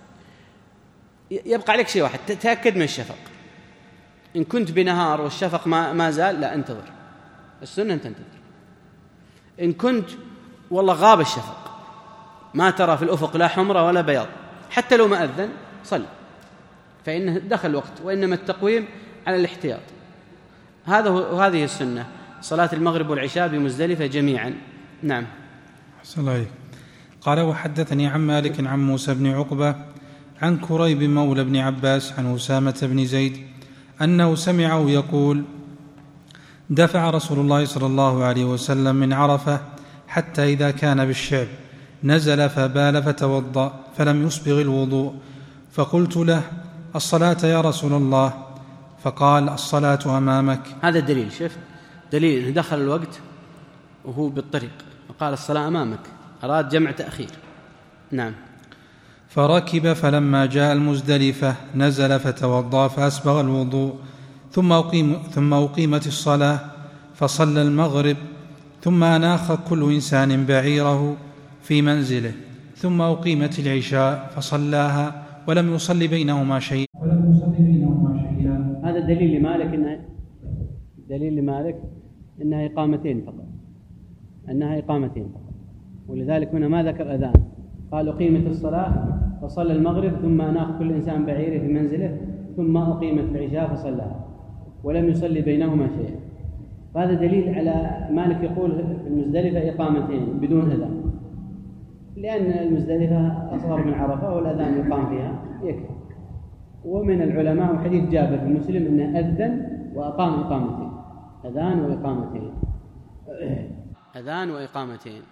يبقى عليك شيء واحد، تتأكد من الشفق. إن كنت بنهار والشفق ما, ما زال لا انتظر، السنة أن تنتظر. إن كنت والله غاب الشفق ما ترى في الأفق لا حمرة ولا بياض حتى لو ما أذن صل، فإنه دخل الوقت، وإنما التقويم على الاحتياط. هذا وهذه السنة صلاة المغرب والعشاء بمزدلفة جميعا. نعم. أحسن الله عليك. قال وحدثني عن مالك عن موسى بن عقبة عن كريب مولى بن عباس عن أسامة بن زيد أنه سمعه يقول دفع رسول الله صلى الله عليه وسلم من عرفة حتى إذا كان بالشعب نزل فبال فتوضأ فلم يسبغ الوضوء، فقلت له الصلاة يا رسول الله؟ فقال الصلاة أمامك. هذا الدليل، شوف دليل دخل الوقت وهو بالطريق وقال الصلاة أمامك، أراد جمع تأخير. نعم. فركب فلما جاء المزدلفة نزل فتوضأ فأسبغ الوضوء ثم أقيم ثم أقيمت الصلاة فصلى المغرب ثم أناخ كل إنسان بعيره في منزله ثم أقيمت العشاء فصلاها ولم يصلي بينهما شيئا ولم يصلي بينهما شيئا. هذا دليل لمالك إنها دليل لمالك إنها إقامتين فقط، أنها إقامتين فقط، ولذلك هنا ما ذكر أذان، قال أقيمت الصلاة فصلى المغرب ثم أناخ كل إنسان بعيره في منزله ثم أقيمت العشاء فصلاها ولم يصلي بينهما شيئا. فهذا دليل على مالك يقول في المزدلفة إقامتين بدون أذان، لأن المزدلفة أصغر من عرفة والأذان يقام فيها يكفي. ومن العلماء وحديث جابر في مسلم أنه أذن وأقام إقامتين، أذان وإقامتين، أذان وإقامتين.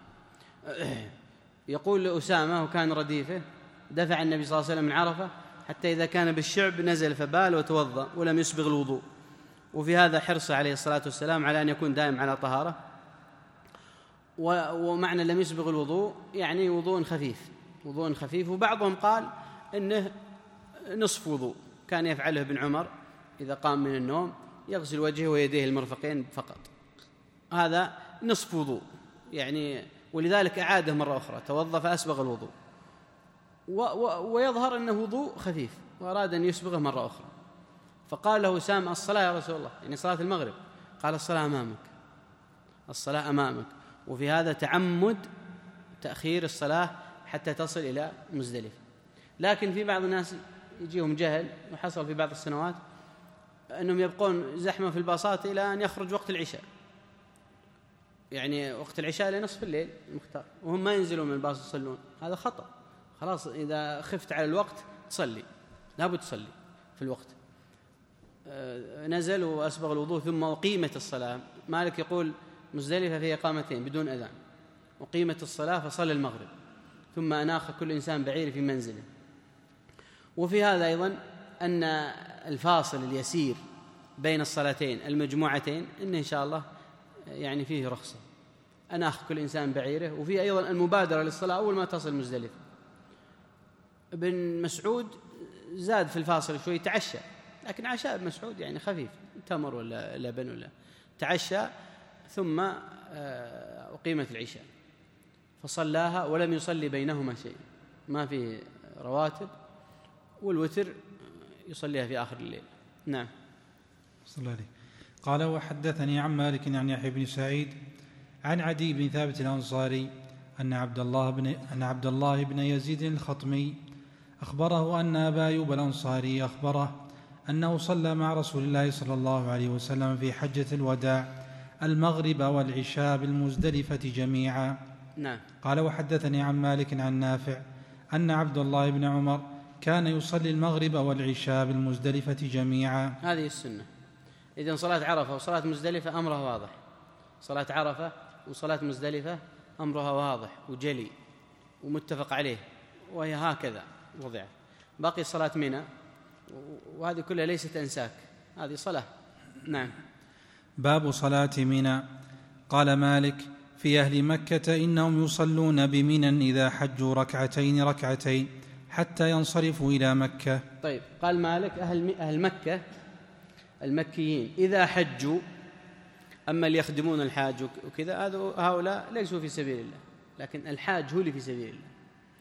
يقول لأسامة وكان رديفه دفع النبي صلى الله عليه وسلم من عرفة حتى إذا كان بالشعب نزل فبال وتوضأ ولم يسبغ الوضوء، وفي هذا حرص عليه الصلاة والسلام على أن يكون دائم على طهارة. ومعنى لم يسبغ الوضوء يعني وضوء خفيف، وضوء خفيف. وبعضهم قال إنه نصف وضوء كان يفعله ابن عمر إذا قام من النوم، يغسل وجهه ويديه المرفقين فقط، هذا نصف وضوء يعني. ولذلك أعاده مرة أخرى، توضأ فأسبغ الوضوء، ويظهر أنه وضوء خفيف وأراد أن يسبغه مرة أخرى. فقال له أسامة الصلاة يا رسول الله، يعني صلاة المغرب. قال الصلاة أمامك، الصلاة أمامك. وفي هذا تعمد تأخير الصلاة حتى تصل إلى مزدلفة. لكن في بعض الناس يجيهم جهل، وحصل في بعض السنوات أنهم يبقون زحمة في الباصات إلى أن يخرج وقت العشاء، يعني وقت العشاء لنصف الليل المختار، وهم ما ينزلون من الباص يصلون. هذا خطأ. خلاص إذا خفت على الوقت تصلي، لابد تصلي في الوقت. نزل وأسبغ الوضوء ثم أقيمت الصلاة. مالك يقول مزدلفة في إقامتين بدون أذان، أقيمت الصلاة فصلى المغرب ثم أناخ كل إنسان بعير في منزله. وفي هذا أيضا أن الفاصل اليسير بين الصلاتين المجموعتين إن إن شاء الله يعني فيه رخصة، أناخ كل إنسان بعيره. وفي أيضا المبادرة للصلاة أول ما تصل مزدلفة. ابن مسعود زاد في الفاصل شوي، تعشى، لكن عشاء ابن مسعود يعني خفيف، تمر ولا لبن ولا، تعشى ثم أقيمت العشاء فصلاها ولم يصلي بينهما شيء، ما في رواتب، والوتر يصليها في آخر الليل. نعم. صلى الله عليه. قال وحدثني عن مالك عن يحيى بن سعيد عن عدي بن ثابت الأنصاري أن عبد الله بن أن عبد الله بن يزيد الخطمي أخبره أن أبا أيوب الأنصاري أخبره أنه صلى مع رسول الله صلى الله عليه وسلم في حجة الوداع المغرب والعشاء بالمزدلفة جميعا. نعم. قال وحدثني عن مالك عن نافع أن عبد الله بن عمر كان يصلي المغرب والعشاء بالمزدلفة جميعا. هذه السنة. إذن صلاة عرفة وصلاة مزدلفة أمرها واضح، صلاة عرفة وصلاة مزدلفة أمرها واضح وجلي ومتفق عليه، وهي هكذا وضع. باقي صلاة منى وهذه كلها ليست أنساك، هذه صلاة. نعم. باب صلاة منى. قال مالك في أهل مكة إنهم يصلون بمنى إذا حجوا ركعتين ركعتين حتى ينصرفوا إلى مكة. طيب، قال مالك أهل, أهل مكة المكيين إذا حجوا، أما اللي يخدمون الحاج وكذا هؤلاء ليسوا في سبيل الله، لكن الحاج هو اللي في سبيل الله.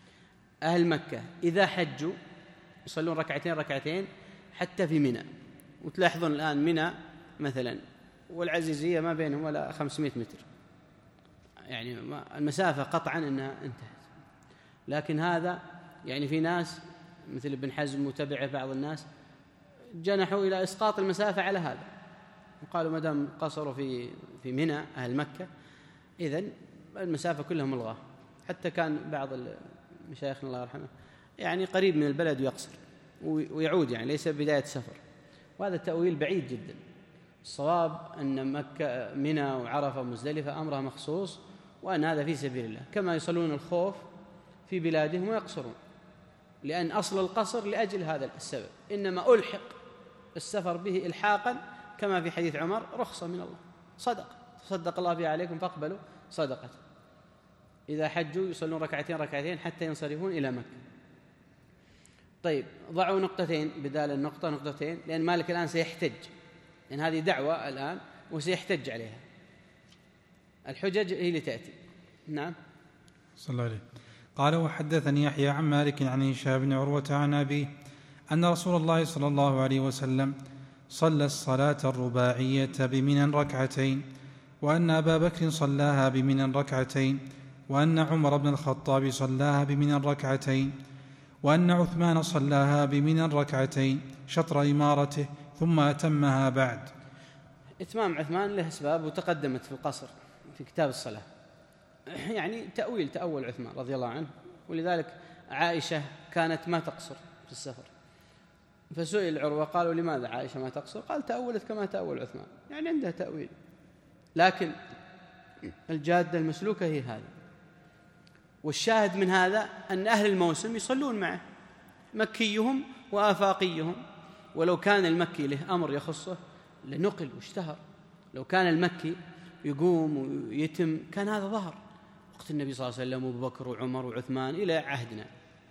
أهل مكة إذا حجوا يصلون ركعتين ركعتين حتى في منى. وتلاحظون الآن منى مثلا والعزيزية ما بينهم ولا خمسمائة متر، يعني المسافة قطعا أنها انتهت. لكن هذا يعني في ناس مثل ابن حزم وتبعه بعض الناس جنحوا إلى إسقاط المسافة على هذا، وقالوا ما دام قصروا في في منى أهل مكة إذن المسافة كلها ملغاة. حتى كان بعض مشايخنا الله يرحمه يعني قريب من البلد ويقصر ويعود، يعني ليس بداية سفر، وهذا التأويل بعيد جدا. الصواب أن مكة منى وعرفة ومزدلفة أمرها مخصوص، وأن هذا في سبيل الله، كما يصلون الخوف في بلادهم ويقصرون، لأن أصل القصر لأجل هذا السبب، إنما ألحق السفر به إلحاقا كما في حديث عمر رخصة من الله، صدق تصدق الله بها عليكم فاقبلوا صدقة. إذا حجوا يصلون ركعتين ركعتين حتى ينصرفون إلى مكة. طيب، ضعوا نقطتين بدال النقطة نقطتين، لأن مالك الآن سيحتج، لأن هذه دعوة الآن وسيحتج عليها. الحجج هي اللي تأتي. نعم. صلى الله عليه. قال وحدثني يحيى عن مالك عن هشام بن عروة عن أبيه أن رسول الله صلى الله عليه وسلم صلى الصلاة الرباعية بمنى ركعتين، وأن أبا بكر صلاها بمنى ركعتين، وأن عمر بن الخطاب صلاها بمنى ركعتين، وأن عثمان صلاها بمنى ركعتين شطر إمارته، ثم أتمها بعد. إتمام عثمان له أسباب وتقدمت في القصر في كتاب الصلاة، يعني تأويل تأول عثمان رضي الله عنه، ولذلك عائشة كانت ما تقصر في السفر، فسئل عروة قالوا لماذا عائشة ما تقصر؟ قال تأولت كما تأول عثمان، يعني عندها تأويل، لكن الجادة المسلوكة هي هذا. والشاهد من هذا أن أهل الموسم يصلون معه، مكيهم وآفاقيهم، ولو كان المكي له أمر يخصه لنقل واشتهر. لو كان المكي يقوم ويتم كان هذا ظهر وقت النبي صلى الله عليه وسلم وابو بكر وعمر وعثمان إلى عهدنا.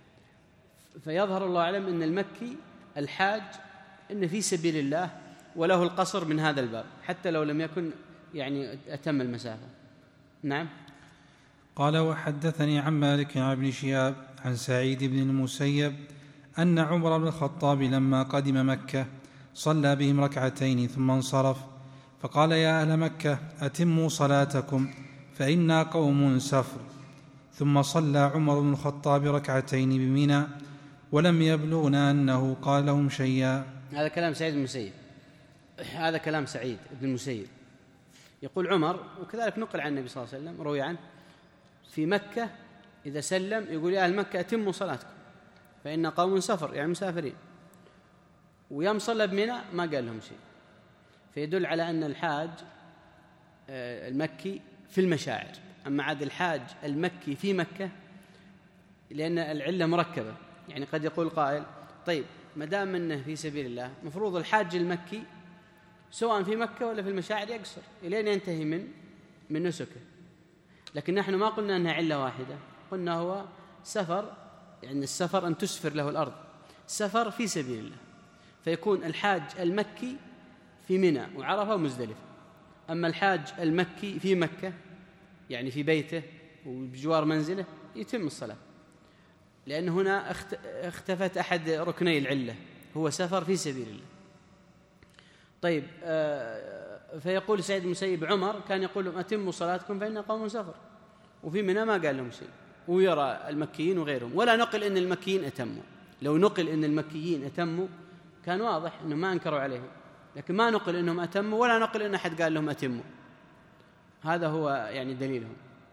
فيظهر الله أعلم أن المكي الحاج إن في سبيل الله وله القصر من هذا الباب، حتى لو لم يكن يعني أتم المسافة. نعم. قال وحدثني عن مالك عن ابن شهاب عن سعيد بن المسيب أن عمر بن الخطاب لما قدم مكة صلى بهم ركعتين ثم انصرف، فقال يا أهل مكة أتموا صلاتكم فإنا قوم سفر. ثم صلى عمر بن الخطاب ركعتين بمنى ولم يبلغنا أنه قال لهم شيئا. هذا كلام سعيد بن المسيب، هذا كلام سعيد بن المسيب. يقول عمر، وكذلك نقل عن النبي صلى الله عليه وسلم روي عنه في مكة إذا سلم يقول يا أهل مكة أتموا صلاتكم فإن قوم سفر، يعني مسافرين. ويوم صلى بمنى ما قال لهم شيء، فيدل على أن الحاج المكي في المشاعر، أما عاد الحاج المكي في مكة لأن العلة مركبة. يعني قد يقول قائل طيب ما دام أنه في سبيل الله مفروض الحاج المكي سواء في مكة ولا في المشاعر يقصر إلين ينتهي من من نسكه، لكن نحن ما قلنا أنها علة واحدة، قلنا هو سفر، يعني السفر أن تسفر له الأرض، سفر في سبيل الله، فيكون الحاج المكي في منى وعرفة ومزدلفة. أما الحاج المكي في مكة يعني في بيته وبجوار منزله يتم الصلاة، لأن هنا اختفت أحد ركني العلة، هو سفر في سبيل الله. طيب فيقول سعيد بن المسيب عمر كان يقول لهم أتموا صلاتكم فإن قوم سفر، وفي منى ما قال لهم شيء، ويرى المكيين وغيرهم. ولا نقل إن المكيين أتموا، لو نقل إن المكيين أتموا كان واضح أنهم ما أنكروا عليهم، لكن ما نقل إنهم أتموا ولا نقل إن أحد قال لهم أتموا، هذا هو يعني دليلهم.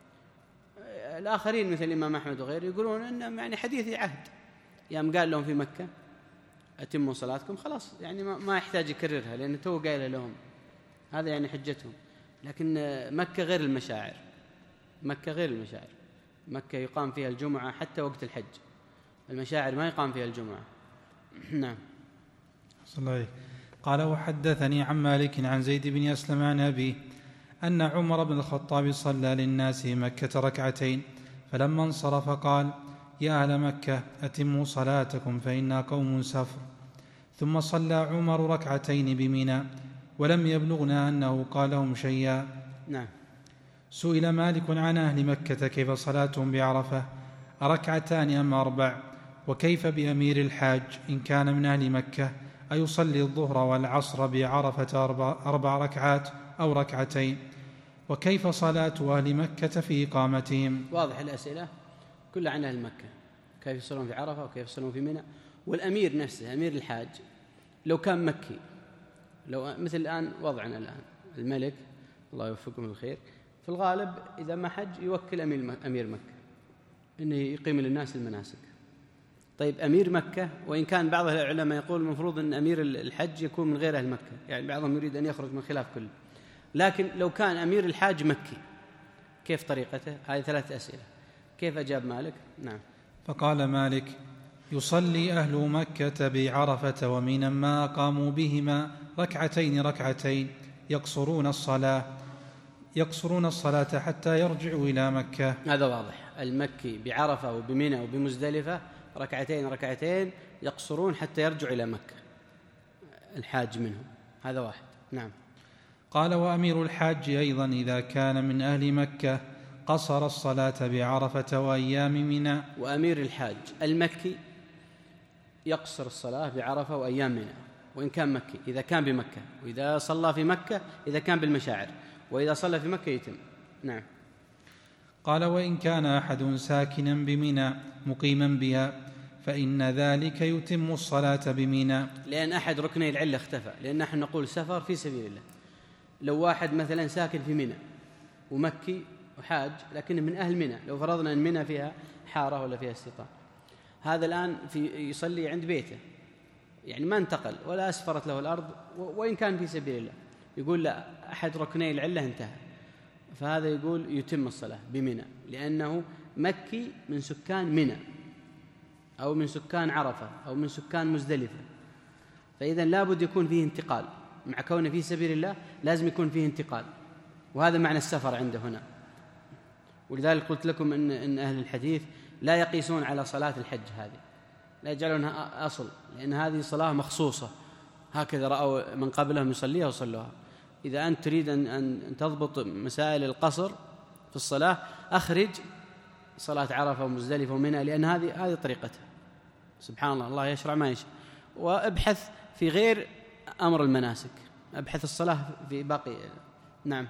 الآخرين مثل الإمام أحمد وغيره يقولون إنهم يعني حديث عهد، يوم قال لهم في مكة أتموا صلاتكم خلاص، يعني ما يحتاج يكررها لأنه تو قايل لهم، هذا يعني حجتهم. لكن مكة غير المشاعر، مكة غير المشاعر، مكة يقام فيها الجمعة حتى وقت الحج، المشاعر ما يقام فيها الجمعة. نعم. صلى الله عليه. قال وحدثني عن مالك عن زيد بن أسلم عن أبيه أن عمر بن الخطاب صلى للناس في مكة ركعتين، فلما انصرف قال يا أهل مكة أتموا صلاتكم فإنا قوم سفر. ثم صلى عمر ركعتين بمنى ولم يبلغنا أنه قال لهم شيئا. نعم. سئل مالك عن أهل مكة كيف صلاتهم بعرفة، أركعتان أم أربع؟ وكيف بأمير الحاج إن كان من أهل مكة أيصلي الظهر والعصر بعرفة أربع, أربع ركعات أو ركعتين؟ وكيف صلاة أهل مكة في إقامتهم؟ واضح الأسئلة كلها عن أهل مكة، كيف يصلون في عرفة وكيف يصلون في منى. والأمير نفسه أمير الحاج لو كان مكي، لو مثل الآن وضعنا الآن الملك الله يوفقكم الخير في الغالب إذا ما حج يوكل أمير مكة إنه يقيم للناس المناسك. طيب أمير مكة، وإن كان بعض العلماء يقول المفروض أن أمير الحج يكون من غير أهل مكة، يعني بعضهم يريد أن يخرج من خلاف كله، لكن لو كان أمير الحاج مكي كيف طريقته؟ هذه ثلاث أسئلة. كيف أجاب مالك؟ نعم. فقال مالك يصلي أهل مكة بعرفة ومنى ما قاموا بهما ركعتين ركعتين يقصرون الصلاة يقصرون الصلاة حتى يرجعوا إلى مكة. هذا واضح، المكي بعرفة وبمنى وبمزدلفة ركعتين ركعتين يقصرون حتى يرجعوا إلى مكة الحاج منهم، هذا واحد. نعم. قال: وأمير الحاج أيضا إذا كان من أهل مكة قصر الصلاة بعرفة وأيام منى. وأمير الحاج المكي يقصر الصلاة بعرفة وأيام منى وإن كان مكي، إذا كان بمكة، وإذا صلى في مكة إذا كان بالمشاعر، وإذا صلى في مكة يتم. نعم. قال: وإن كان أحد ساكنا بمنى مقيما بها فإن ذلك يتم الصلاة بمنى، لأن أحد ركني العلة اختفى، لأن نحن نقول سفر في سبيل الله. لو واحد مثلا ساكن في منى ومكي وحاج لكن من أهل منى، لو فرضنا أن منى فيها حارة ولا فيها استيطان، هذا الآن في يصلي عند بيته، يعني ما انتقل ولا أسفرت له الأرض وإن كان في سبيل الله، يقول لا، أحد ركني العلة انتهى، فهذا يقول يتم الصلاة بمنى، لأنه مكي من سكان منى أو من سكان عرفة أو من سكان مزدلفة، فإذا لابد يكون فيه انتقال، مع كونه في سبيل الله لازم يكون فيه انتقال، وهذا معنى السفر عنده هنا. ولذلك قلت لكم إن, إن أهل الحديث لا يقيسون على صلاة الحج هذه، لا يجعلونها أصل، لأن هذه صلاة مخصوصة، هكذا رأوا من قبلهم يصليها وصلوها. إذا أنت تريد أن تضبط مسائل القصر في الصلاة أخرج صلاة عرفة ومزدلفة ومنى، لأن هذه هذه طريقتها. سبحان الله، الله يشرع ما يشاء. وابحث في غير أمر المناسك، ابحث الصلاة في باقي. نعم.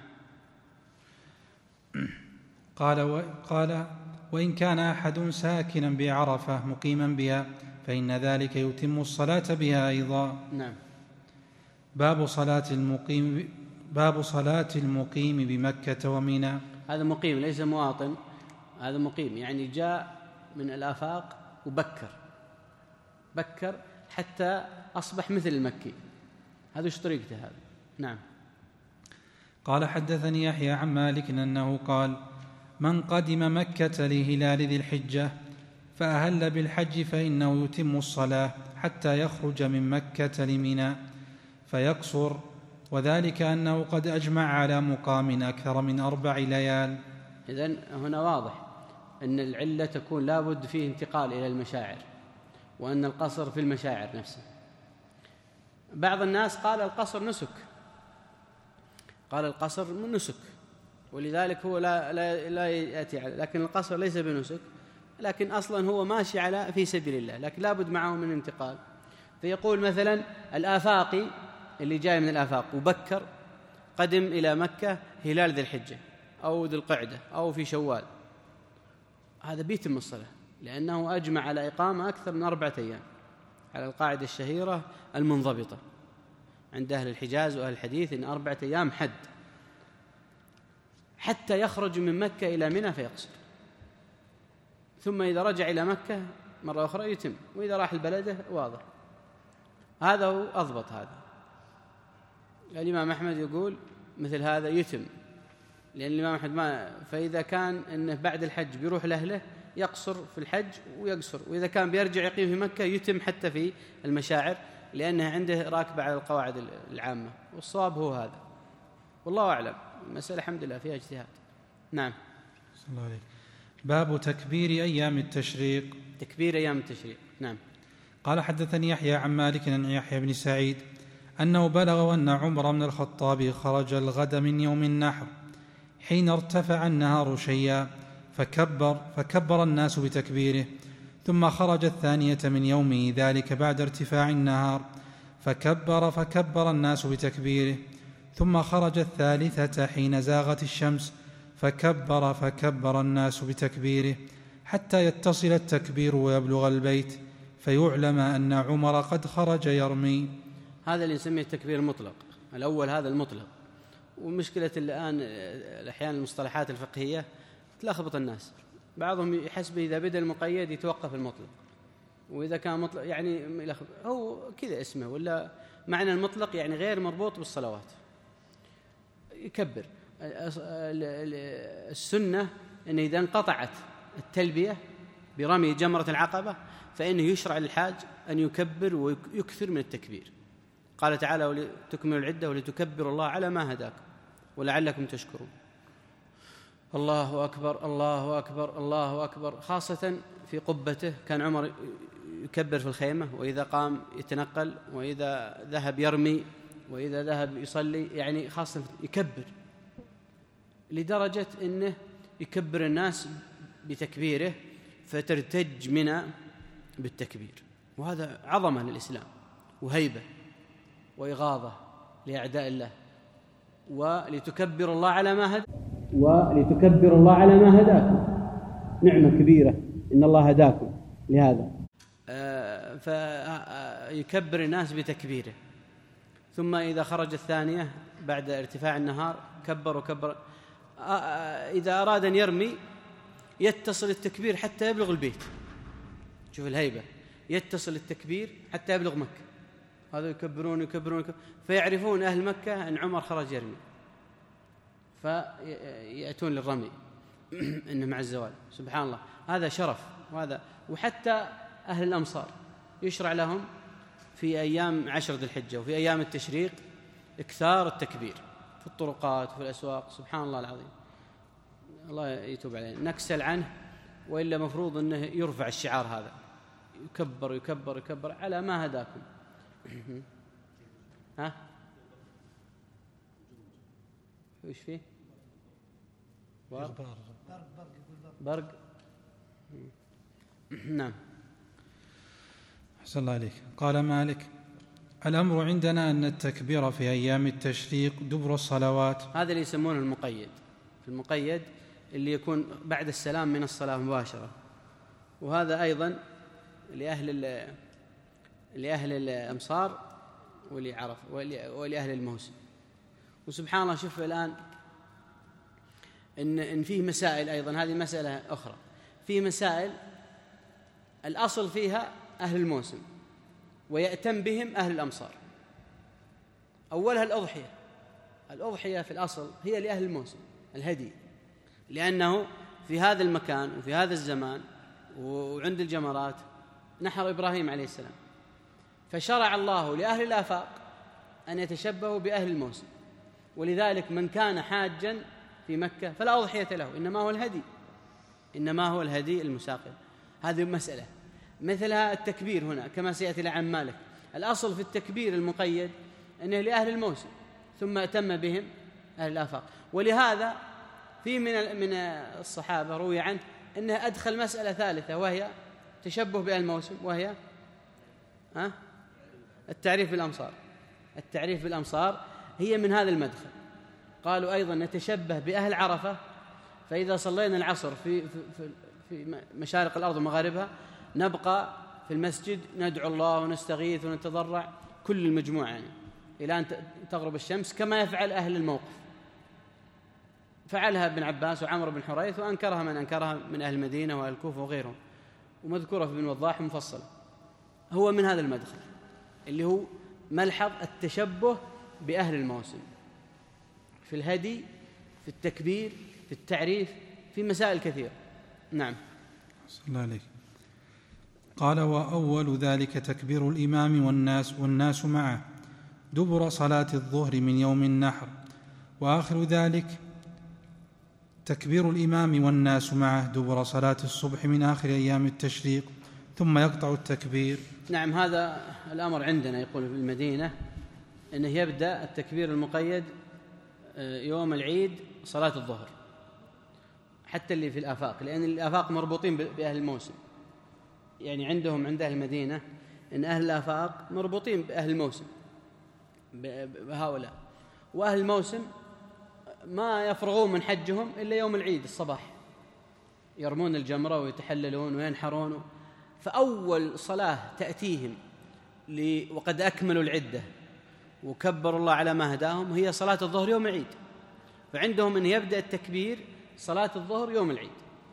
قال و... قال وإن كان أحد ساكنا بعرفة مقيما بها فإن ذلك يتم الصلاة بها أيضا. نعم. باب صلاة المقيم باب صلاة المقيم بمكة ومنى. هذا مقيم ليس مواطن، هذا مقيم، يعني جاء من الآفاق وبكر بكر حتى أصبح مثل المكي، هذا ايش طريقته هذا؟ نعم. قال: حدثني يحيى عن مالك أنه قال: من قدم مكة لهلال ذي الحجة فأهل بالحج فإنه يتم الصلاة حتى يخرج من مكة لمنى فيقصر، وذلك أنه قد أجمع على مقام أكثر من أربع ليال. إذن هنا واضح أن العلة تكون لابد فيه انتقال إلى المشاعر، وأن القصر في المشاعر نفسه. بعض الناس قال القصر نسك، قال القصر من نسك، ولذلك هو لا, لا, لا يأتي على، لكن القصر ليس بنسك، لكن أصلا هو ماشي على في سبيل الله، لكن لابد معه من انتقال. فيقول مثلا الآفاقي اللي جاي من الآفاق وبكر قدم إلى مكة هلال ذي الحجة أو ذي القعدة أو في شوال، هذا بيتم الصلاة، لأنه أجمع على إقامة أكثر من أربعة أيام على القاعدة الشهيرة المنضبطة عند أهل الحجاز وأهل الحديث إن أربعة أيام حد، حتى يخرج من مكة إلى منى فيقصر، ثم إذا رجع إلى مكة مرة أخرى يتم، وإذا راح البلده واضح. هذا هو أضبط. هذا الإمام أحمد يقول مثل هذا يتم، لأن الإمام أحمد ما، فإذا كان إنه بعد الحج بيروح لأهله يقصر في الحج ويقصر، وإذا كان بيرجع يقيم في مكة يتم حتى في المشاعر، لأنه عنده راكبة على القواعد العامة، والصواب هو هذا، والله أعلم. المسألة الحمد لله فيها اجتهاد. نعم. صلى الله عليه. باب تكبير أيام التشريق. تكبير أيام التشريق. نعم. قال: حدثني يحيى عن مالك عن يحيى بن سعيد أنه بلغ أن عمر بن الخطاب خرج الغد من يوم النحر حين ارتفع النهار شيئا فكبر فكبر الناس بتكبيره، ثم خرج الثانية من يومه ذلك بعد ارتفاع النهار فكبر فكبر الناس بتكبيره، ثم خرج الثالثة حين زاغت الشمس فكبر فكبر الناس بتكبيره، حتى يتصل التكبير ويبلغ البيت فيعلم أن عمر قد خرج يرمي. هذا اللي نسميه التكبير المطلق، الأول هذا المطلق. ومشكلة الآن أحيانا المصطلحات الفقهية تلخبط الناس، بعضهم يحسب إذا بدأ المقيد يتوقف المطلق، وإذا كان مطلق يعني هو كذا اسمه، ولا معنى المطلق يعني غير مربوط بالصلوات يكبر. السنة أن إذا انقطعت التلبية برمي جمرة العقبة فإنه يشرع للحاج أن يكبر ويكثر من التكبير. قال تعالى: ولتكملوا العدة ولتكبروا الله على ما هداكم ولعلكم تشكرون. الله أكبر الله أكبر الله أكبر، خاصة في قبته كان عمر يكبر في الخيمة، وإذا قام يتنقل، وإذا ذهب يرمي وإذا ذهب يصلي يعني خاصة يكبر، لدرجة أنه يكبر الناس بتكبيره فترتج منى بالتكبير، وهذا عظمة للإسلام وهيبة وإغاظة لأعداء الله. ولتكبر الله على ما هدى ولتكبر الله على ما هداكم، نعمة كبيرة إن الله هداكم لهذا. آه فيكبر الناس بتكبيره، ثم إذا خرج الثانية بعد ارتفاع النهار كبر وكبر. آه إذا أراد أن يرمي يتصل التكبير حتى يبلغ البيت، شوف الهيبة، يتصل التكبير حتى يبلغ مكة، هذا يكبرون يكبرون يكبرون فيعرفون أهل مكة أن عمر خرج يرمي، فيأتون للرمي إنه مع الزوال. سبحان الله، هذا شرف. وهذا وحتى أهل الأمصار يشرع لهم في أيام عشر ذي الحجة وفي أيام التشريق إكثار التكبير في الطرقات وفي الأسواق. سبحان الله العظيم، الله يتوب علينا، نكسل عنه، وإلا مفروض أنه يرفع الشعار هذا، يكبر يكبر يكبر على ما هداكم. ها وش فيه؟ برق برق. نعم. أحسن الله عليك. قال مالك: الأمر عندنا أن التكبير في أيام التشريق دبر الصلوات. هذا اللي يسمونه المقيد. في المقيد اللي يكون بعد السلام من الصلاة مباشرة، وهذا أيضا لأهل لأهل الأمصار ولعرف ولأهل الموسم. وسبحان الله، شوف الآن إن إن فيه مسائل أيضا، هذه مسألة أخرى، فيه مسائل الأصل فيها أهل الموسم ويأتم بهم أهل الأمصار. أولها الأضحية. الأضحية في الأصل هي لأهل الموسم، الهدي، لأنه في هذا المكان وفي هذا الزمان وعند الجمرات نحر إبراهيم عليه السلام، فشرع الله لأهل الآفاق أن يتشبهوا بأهل الموسم. ولذلك من كان حاجا في مكة فلا أضحية له، إنما هو الهدي، إنما هو الهدي المساقل. هذه مسألة. مثلها التكبير هنا كما سيأتي لعن مالك، الأصل في التكبير المقيد أنه لأهل الموسم، ثم أتم بهم أهل الآفاق. ولهذا في من من الصحابة روي عنه أنه أدخل مسألة ثالثة، وهي تشبه بأهل الموسم، وهي ها التعريف بالأمصار. التعريف بالأمصار هي من هذا المدخل. قالوا أيضا نتشبه بأهل عرفة، فإذا صلينا العصر في في في مشارق الأرض ومغاربها نبقى في المسجد ندعو الله ونستغيث ونتضرع كل المجموعة يعني إلى أن تغرب الشمس، كما يفعل أهل الموقف. فعلها ابن عباس وعمر بن حريث، وأنكرها من أنكرها من أهل المدينة وأهل الكوفة وغيرهم، ومذكورة في ابن وضاح مفصلة. هو من هذا المدخل اللي هو ملحظ التشبه بأهل الموسم في الهدي، في التكبير، في التعريف، في مسائل كثيرة. نعم. صلى الله عليه. قال: وأول ذلك تكبير الإمام والناس والناس معه دبر صلاة الظهر من يوم النحر، وآخر ذلك تكبير الإمام والناس معه دبر صلاة الصبح من آخر أيام التشريق، ثم يقطع التكبير. نعم، هذا الأمر عندنا. يقول في المدينة أنه يبدأ التكبير المقيد يوم العيد صلاة الظهر، حتى اللي في الآفاق، لأن الآفاق مربوطين بأهل الموسم. يعني عندهم عند أهل المدينة أن أهل الآفاق مربوطين بأهل الموسم بهؤلاء، وأهل الموسم ما يفرغون من حجهم إلا يوم العيد الصباح، يرمون الجمرة ويتحللون وينحرون. فأول صلاة تأتيهم وقد أكملوا العدة وكبروا الله على ما هداهم هي صلاة الظهر يوم العيد. فعندهم أن يبدأ التكبير صلاة الظهر يوم العيد.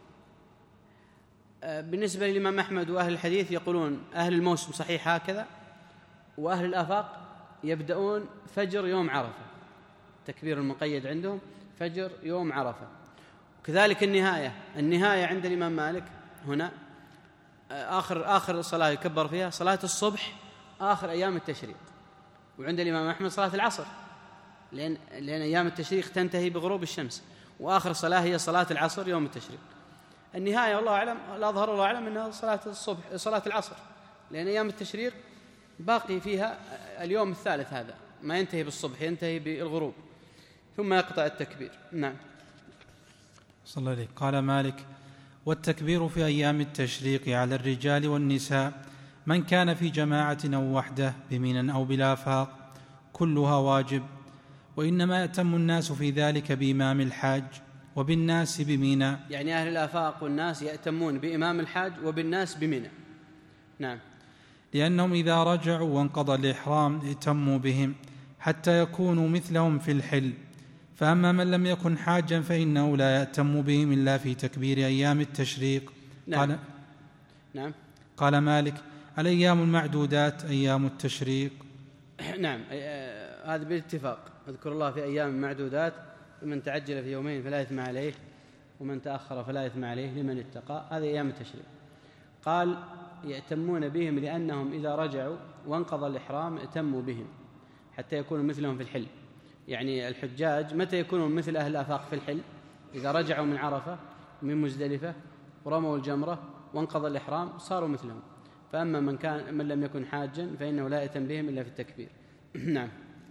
بالنسبة للإمام أحمد وأهل الحديث يقولون أهل الموسم صحيح هكذا، وأهل الآفاق يبدأون فجر يوم عرفة، التكبير المقيد عندهم فجر يوم عرفة. وكذلك النهاية النهاية عند الإمام مالك هنا آخر آخر صلاة يكبر فيها صلاة الصبح آخر أيام التشريق. وعند الإمام أحمد صلاة العصر، لأن لأن أيام التشريق تنتهي بغروب الشمس، وآخر صلاة هي صلاة العصر يوم التشريق. النهاية والله أعلم، الأظهر والله أعلم أنها صلاة الصبح صلاة العصر، لأن أيام التشريق باقي فيها اليوم الثالث هذا ما ينتهي بالصبح، ينتهي بالغروب، ثم يقطع التكبير. نعم. صلى الله عليه. قال مالك: والتكبير في أيام التشريق على الرجال والنساء من كان في جماعة أو وحده بمنى أو بالآفاق كلها واجب، وإنما يأتم الناس في ذلك بإمام الحاج وبالناس بمنى. يعني أهل الآفاق والناس يأتمون بإمام الحاج وبالناس بمنى. نعم. لأنهم إذا رجعوا وانقضى الإحرام ائتموا بهم حتى يكونوا مثلهم في الحل، فأما من لم يكن حاجا فإنه لا يأتم بهم إلا في تكبير أيام التشريق. نعم. قال, نعم. قال مالك: الأيام المعدودات أيام التشريق. نعم. هذا بالاتفاق. اذكر الله في أيام معدودات، ومن تعجل في يومين فلا إثم عليه ومن تأخر فلا إثم عليه لمن اتقى. هذه أيام التشريق. قال: يأتمون بهم لأنهم إذا رجعوا وانقضى الإحرام ائتموا بهم حتى يكونوا مثلهم في الحل. يعني الحجاج متى يكونون مثل أهل الآفاق في الحل؟ إذا رجعوا من عرفة من مزدلفة ورموا الجمرة وانقضى الإحرام صاروا مثلهم. فأما من كان من لم يكن حاجا فإنه لا يأتم بهم إلا في التكبير. نعم.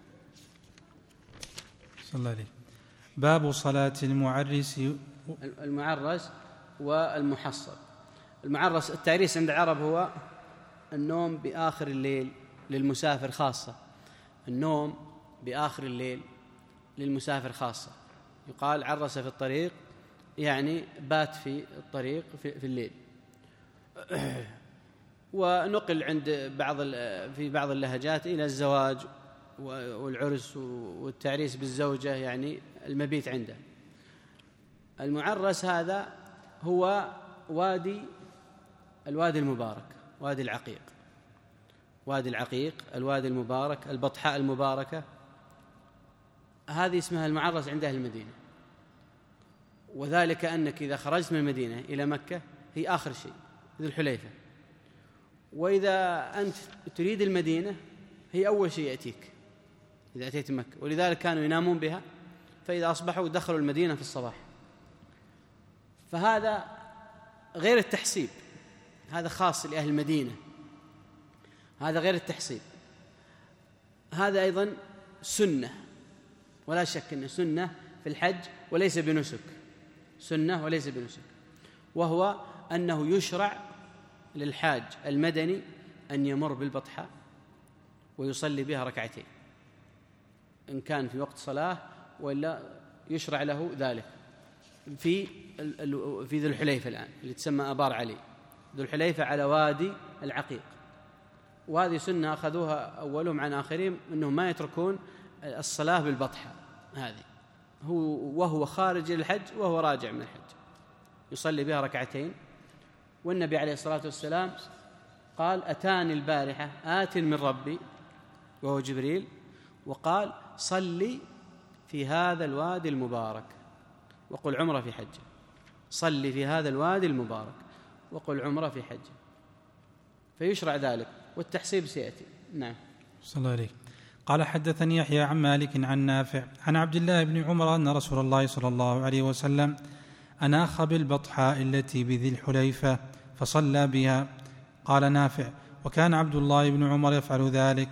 صلى الله عليه. باب صلاة المعرس. المعرس والمحصل. المعرس التعريس عند العرب هو النوم بآخر الليل للمسافر خاصة. النوم بآخر الليل للمسافر خاصة. يقال عرس في الطريق، يعني بات في الطريق في الليل. ونقل عند بعض في بعض اللهجات إلى الزواج والعرس والتعريس بالزوجة، يعني المبيت عنده. المعرس هذا هو وادي الوادي المبارك، وادي العقيق، وادي العقيق، الوادي المبارك، البطحاء المباركة، هذه اسمها المعرس عند أهل المدينة. وذلك أنك إذا خرجت من المدينة إلى مكة هي آخر شيء ذو الحليفة، وإذا أنت تريد المدينة هي أول شيء يأتيك إذا أتيت مكة. ولذلك كانوا ينامون بها، فإذا أصبحوا دخلوا المدينة في الصباح. فهذا غير التحسيب، هذا خاص لأهل المدينة، هذا غير التحسيب. هذا أيضا سنة، ولا شك أنه سنة في الحج وليس بنسك، سنة وليس بنسك، وهو أنه يشرع للحاج المدني أن يمر بالبطحاء ويصلي بها ركعتين إن كان في وقت صلاة، وإلا يشرع له ذلك في في ذو الحليفة الآن اللي تسمى آبار علي. ذو الحليفة على وادي العقيق، وهذه سنة أخذوها أولهم عن آخرين أنهم ما يتركون الصلاة بالبطحاء هذه، هو وهو خارج الحج وهو راجع من الحج يصلي بها ركعتين. والنبي عليه الصلاة والسلام قال: أتاني البارحة آت من ربي وهو جبريل، وقال: صلي في هذا الوادي المبارك وقل عمرة في حجه. صلي في هذا الوادي المبارك وقل عمرة في حجه. فيشرع ذلك، والتحسيب سيأتي. نعم. صلى الله عليه. قال: حدثني يحيى عن مالك عن نافع عن عبد الله بن عمر أن رسول الله صلى الله عليه وسلم أناخ بالبطحاء التي بذي الحليفة فصلى بها. قال نافع: وكان عبد الله بن عمر يفعل ذلك.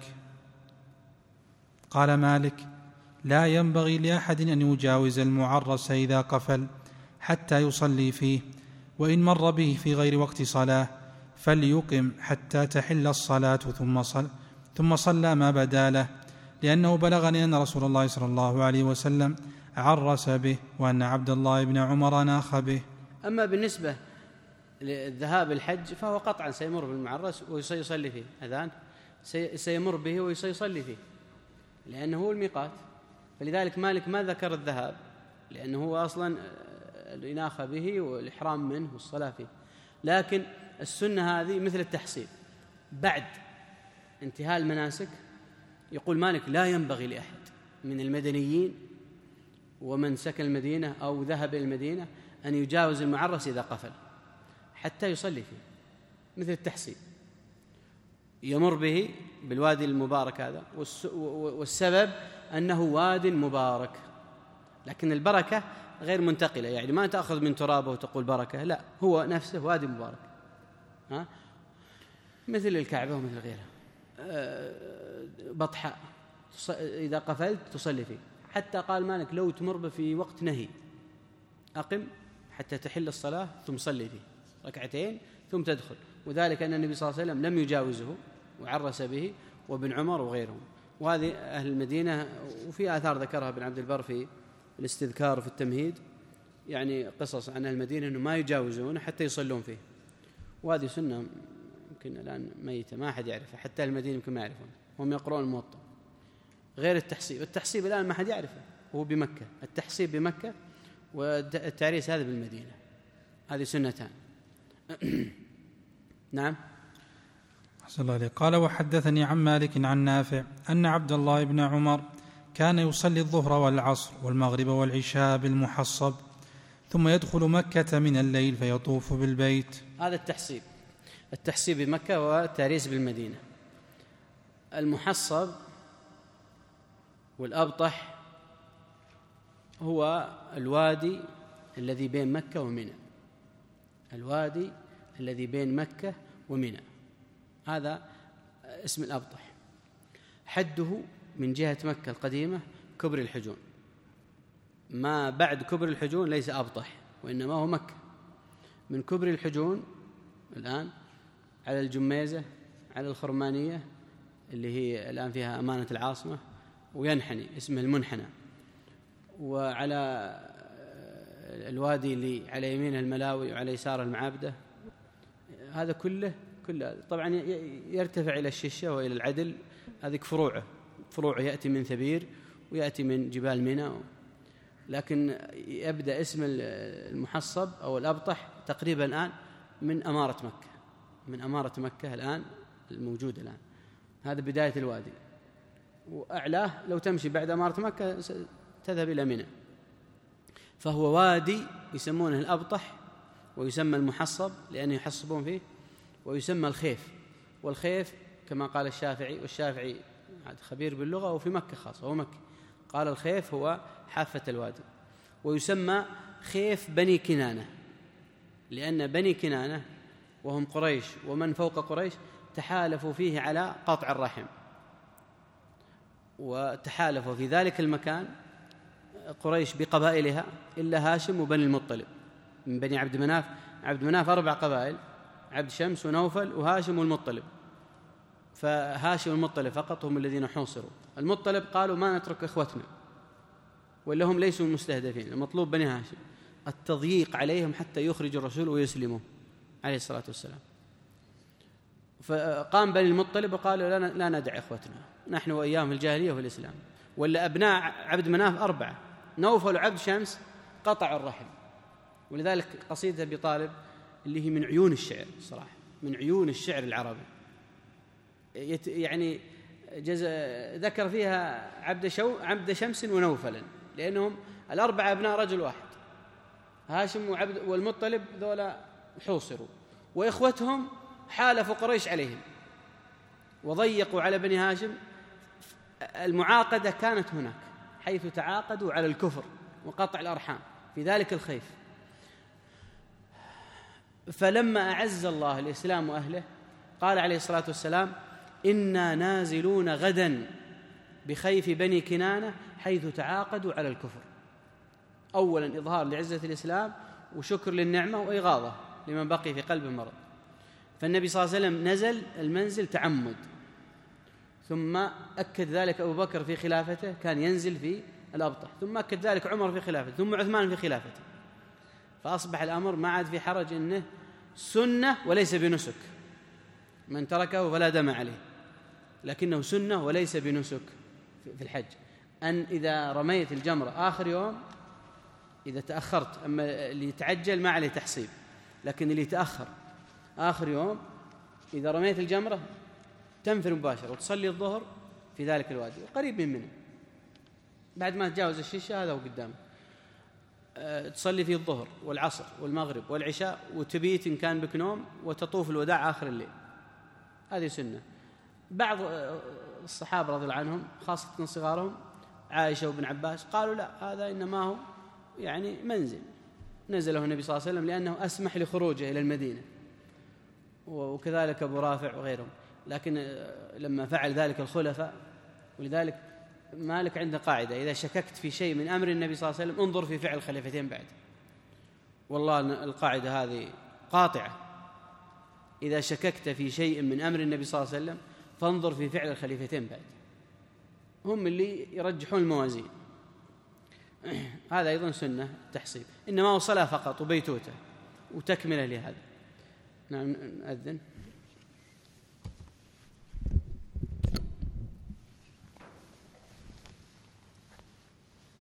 قال مالك: لا ينبغي لأحد أن يجاوز المعرس إذا قفل حتى يصلي فيه، وإن مر به في غير وقت صلاة فليقم حتى تحل الصلاة ثم صلى, ثم صلى ما بدا له، لأنه بلغني أن رسول الله صلى الله عليه وسلم عرس به، وأن عبد الله بن عمر ناخ به. أما بالنسبة للذهاب الحج فهو قطعا سيمر بالمعرس ويصلي فيه، أذان سيمر به ويصلي فيه لأنه هو الميقات. فلذلك مالك ما ذكر الذهاب، لأنه هو أصلا الإناخة به والإحرام منه والصلاة فيه. لكن السنة هذه مثل التحصيل بعد انتهاء المناسك. يقول مالك: لا ينبغي لأحد من المدنيين ومن سكن المدينة أو ذهب إلى المدينة أن يجاوز المعرس إذا قفل حتى يصلي فيه، مثل التحصيل. يمر به بالوادي المبارك هذا، والسبب أنه واد مبارك، لكن البركة غير منتقلة، يعني ما تأخذ من ترابه وتقول بركة، لا، هو نفسه وادي مبارك، ها؟ مثل الكعبة ومثل غيرها. بطحاء إذا قفلت تصلي فيه. حتى قال مالك لو تمر في وقت نهي أقم حتى تحل الصلاة ثم صلي فيه ركعتين ثم تدخل، وذلك أن النبي صلى الله عليه وسلم لم يجاوزه وعرس به وابن عمر وغيرهم. وهذه أهل المدينة، وفي آثار ذكرها ابن عبد البر في الاستذكار وفي التمهيد، يعني قصص عن أهل المدينة أنه ما يجاوزون حتى يصلون فيه، وهذه سنة يمكن الآن ميتة ما أحد يعرفها، حتى أهل المدينة يمكن ما يعرفون، هم يقرؤون الموطأ. غير التحصيب، التحصيب الآن ما أحد يعرفه، هو بمكة، التحصيب بمكة والتعريس هذا بالمدينة، هذه سنتان. نعم. أحسن الله عليك. قال وحدثني عن مالك عن نافع أن عبد الله بن عمر كان يصلي الظهر والعصر والمغرب والعشاء بالمحصب ثم يدخل مكة من الليل فيطوف بالبيت. هذا التحصيب، التحصيب بمكة والتعريس بالمدينة. المحصب والأبطح هو الوادي الذي بين مكة ومنى، الوادي الذي بين مكة ومنى، هذا اسم الأبطح. حده من جهة مكة القديمة كبر الحجون، ما بعد كبر الحجون ليس أبطح وإنما هو مكة. من كبر الحجون الآن على الجميزة، على الخرمانية اللي هي الآن فيها أمانة العاصمة، وينحني اسمه المنحنى، وعلى الوادي اللي على يمينه الملاوي وعلى يساره المعابدة، هذا كله كله طبعا يرتفع إلى الششة وإلى العدل، هذه فروعه فروعه يأتي من ثبير ويأتي من جبال منى، لكن يبدأ اسم المحصب أو الأبطح تقريبا الآن من أمارة مكة، من أمارة مكة الآن الموجودة الآن، هذا بداية الوادي، وأعلاه لو تمشي بعد أمارة مكة تذهب إلى منى، فهو وادي يسمونه الأبطح ويسمى المحصب لأنه يحصبون فيه، ويسمى الخيف. والخيف كما قال الشافعي، والشافعي خبير باللغة وفي مكة خاصة، هو مكة، قال الخيف هو حافة الوادي. ويسمى خيف بني كنانة لأن بني كنانة وهم قريش ومن فوق قريش تحالفوا فيه على قطع الرحم، وتحالفوا في ذلك المكان قريش بقبائلها إلا هاشم وبني المطلب من بني عبد مناف. عبد مناف أربع قبائل، عبد شمس ونوفل وهاشم والمطلب، فهاشم والمطلب فقط هم الذين حوصروا. المطلب قالوا ما نترك إخوتنا ولا هم ليسوا المستهدفين، المطلوب بني هاشم، التضييق عليهم حتى يخرج الرسول ويسلموا عليه الصلاة والسلام. فقام بني المطلب وقالوا لا ندع إخوتنا، نحن وإياهم الجاهلية والإسلام، ولا أبناء عبد مناف أربعة، نوفل وعبد شمس قطعوا الرحم. ولذلك قصيدة أبي طالب اللي هي من عيون الشعر صراحة، من عيون الشعر العربي، يعني ذكر فيها عبد, شو عبد شمس ونوفلا، لأنهم الأربعة أبناء رجل واحد، هاشم وعبد والمطلب ذولا حوصروا، وإخوتهم حالفوا قريش عليهم وضيقوا على بني هاشم. المعاقدة كانت هناك حيث تعاقدوا على الكفر وقطع الأرحام في ذلك الخيف. فلما أعز الله الإسلام وأهله قال عليه الصلاة والسلام إنا نازلون غدا بخيف بني كنانة حيث تعاقدوا على الكفر، أولا إظهار لعزة الإسلام وشكر للنعمة وإغاظة لمن بقي في قلبه مرض. فالنبي صلى الله عليه وسلم نزل المنزل تعمد، ثم أكد ذلك أبو بكر في خلافته كان ينزل في الأبطح، ثم أكد ذلك عمر في خلافته، ثم عثمان في خلافته، فأصبح الأمر ما عاد في حرج إنه سنة وليس بنسك، من تركه فلا دم عليه، لكنه سنة وليس بنسك في الحج، أن إذا رميت الجمرة آخر يوم إذا تأخرت، أما اللي يتعجل ما عليه تحصيب، لكن اللي يتأخر آخر يوم إذا رميت الجمرة تنفر مباشرة وتصلي الظهر في ذلك الوادي قريب من منه، بعد ما تجاوز الشيشة هذا هو قدامه، أه تصلي فيه الظهر والعصر والمغرب والعشاء، وتبيت إن كان بك نوم، وتطوف الوداع آخر الليل، هذه سنة. بعض الصحابة رضي الله عنهم خاصة صغارهم عائشة وابن عباس قالوا لا، هذا إنما هو يعني منزل نزله النبي صلى الله عليه وسلم لأنه أسمح لخروجه إلى المدينة، وكذلك أبو رافع وغيرهم، لكن لما فعل ذلك الخلفاء، ولذلك مالك عنده قاعدة: إذا شككت في شيء من أمر النبي صلى الله عليه وسلم انظر في فعل الخليفتين بعد. والله القاعدة هذه قاطعة: إذا شككت في شيء من أمر النبي صلى الله عليه وسلم فانظر في فعل الخليفتين بعد. هم اللي يرجحون الموازين. هذا أيضا سنة تحصيل، إنما هو صلاة فقط وبيتوتة وتكملة لهذا. نعم، نأذن.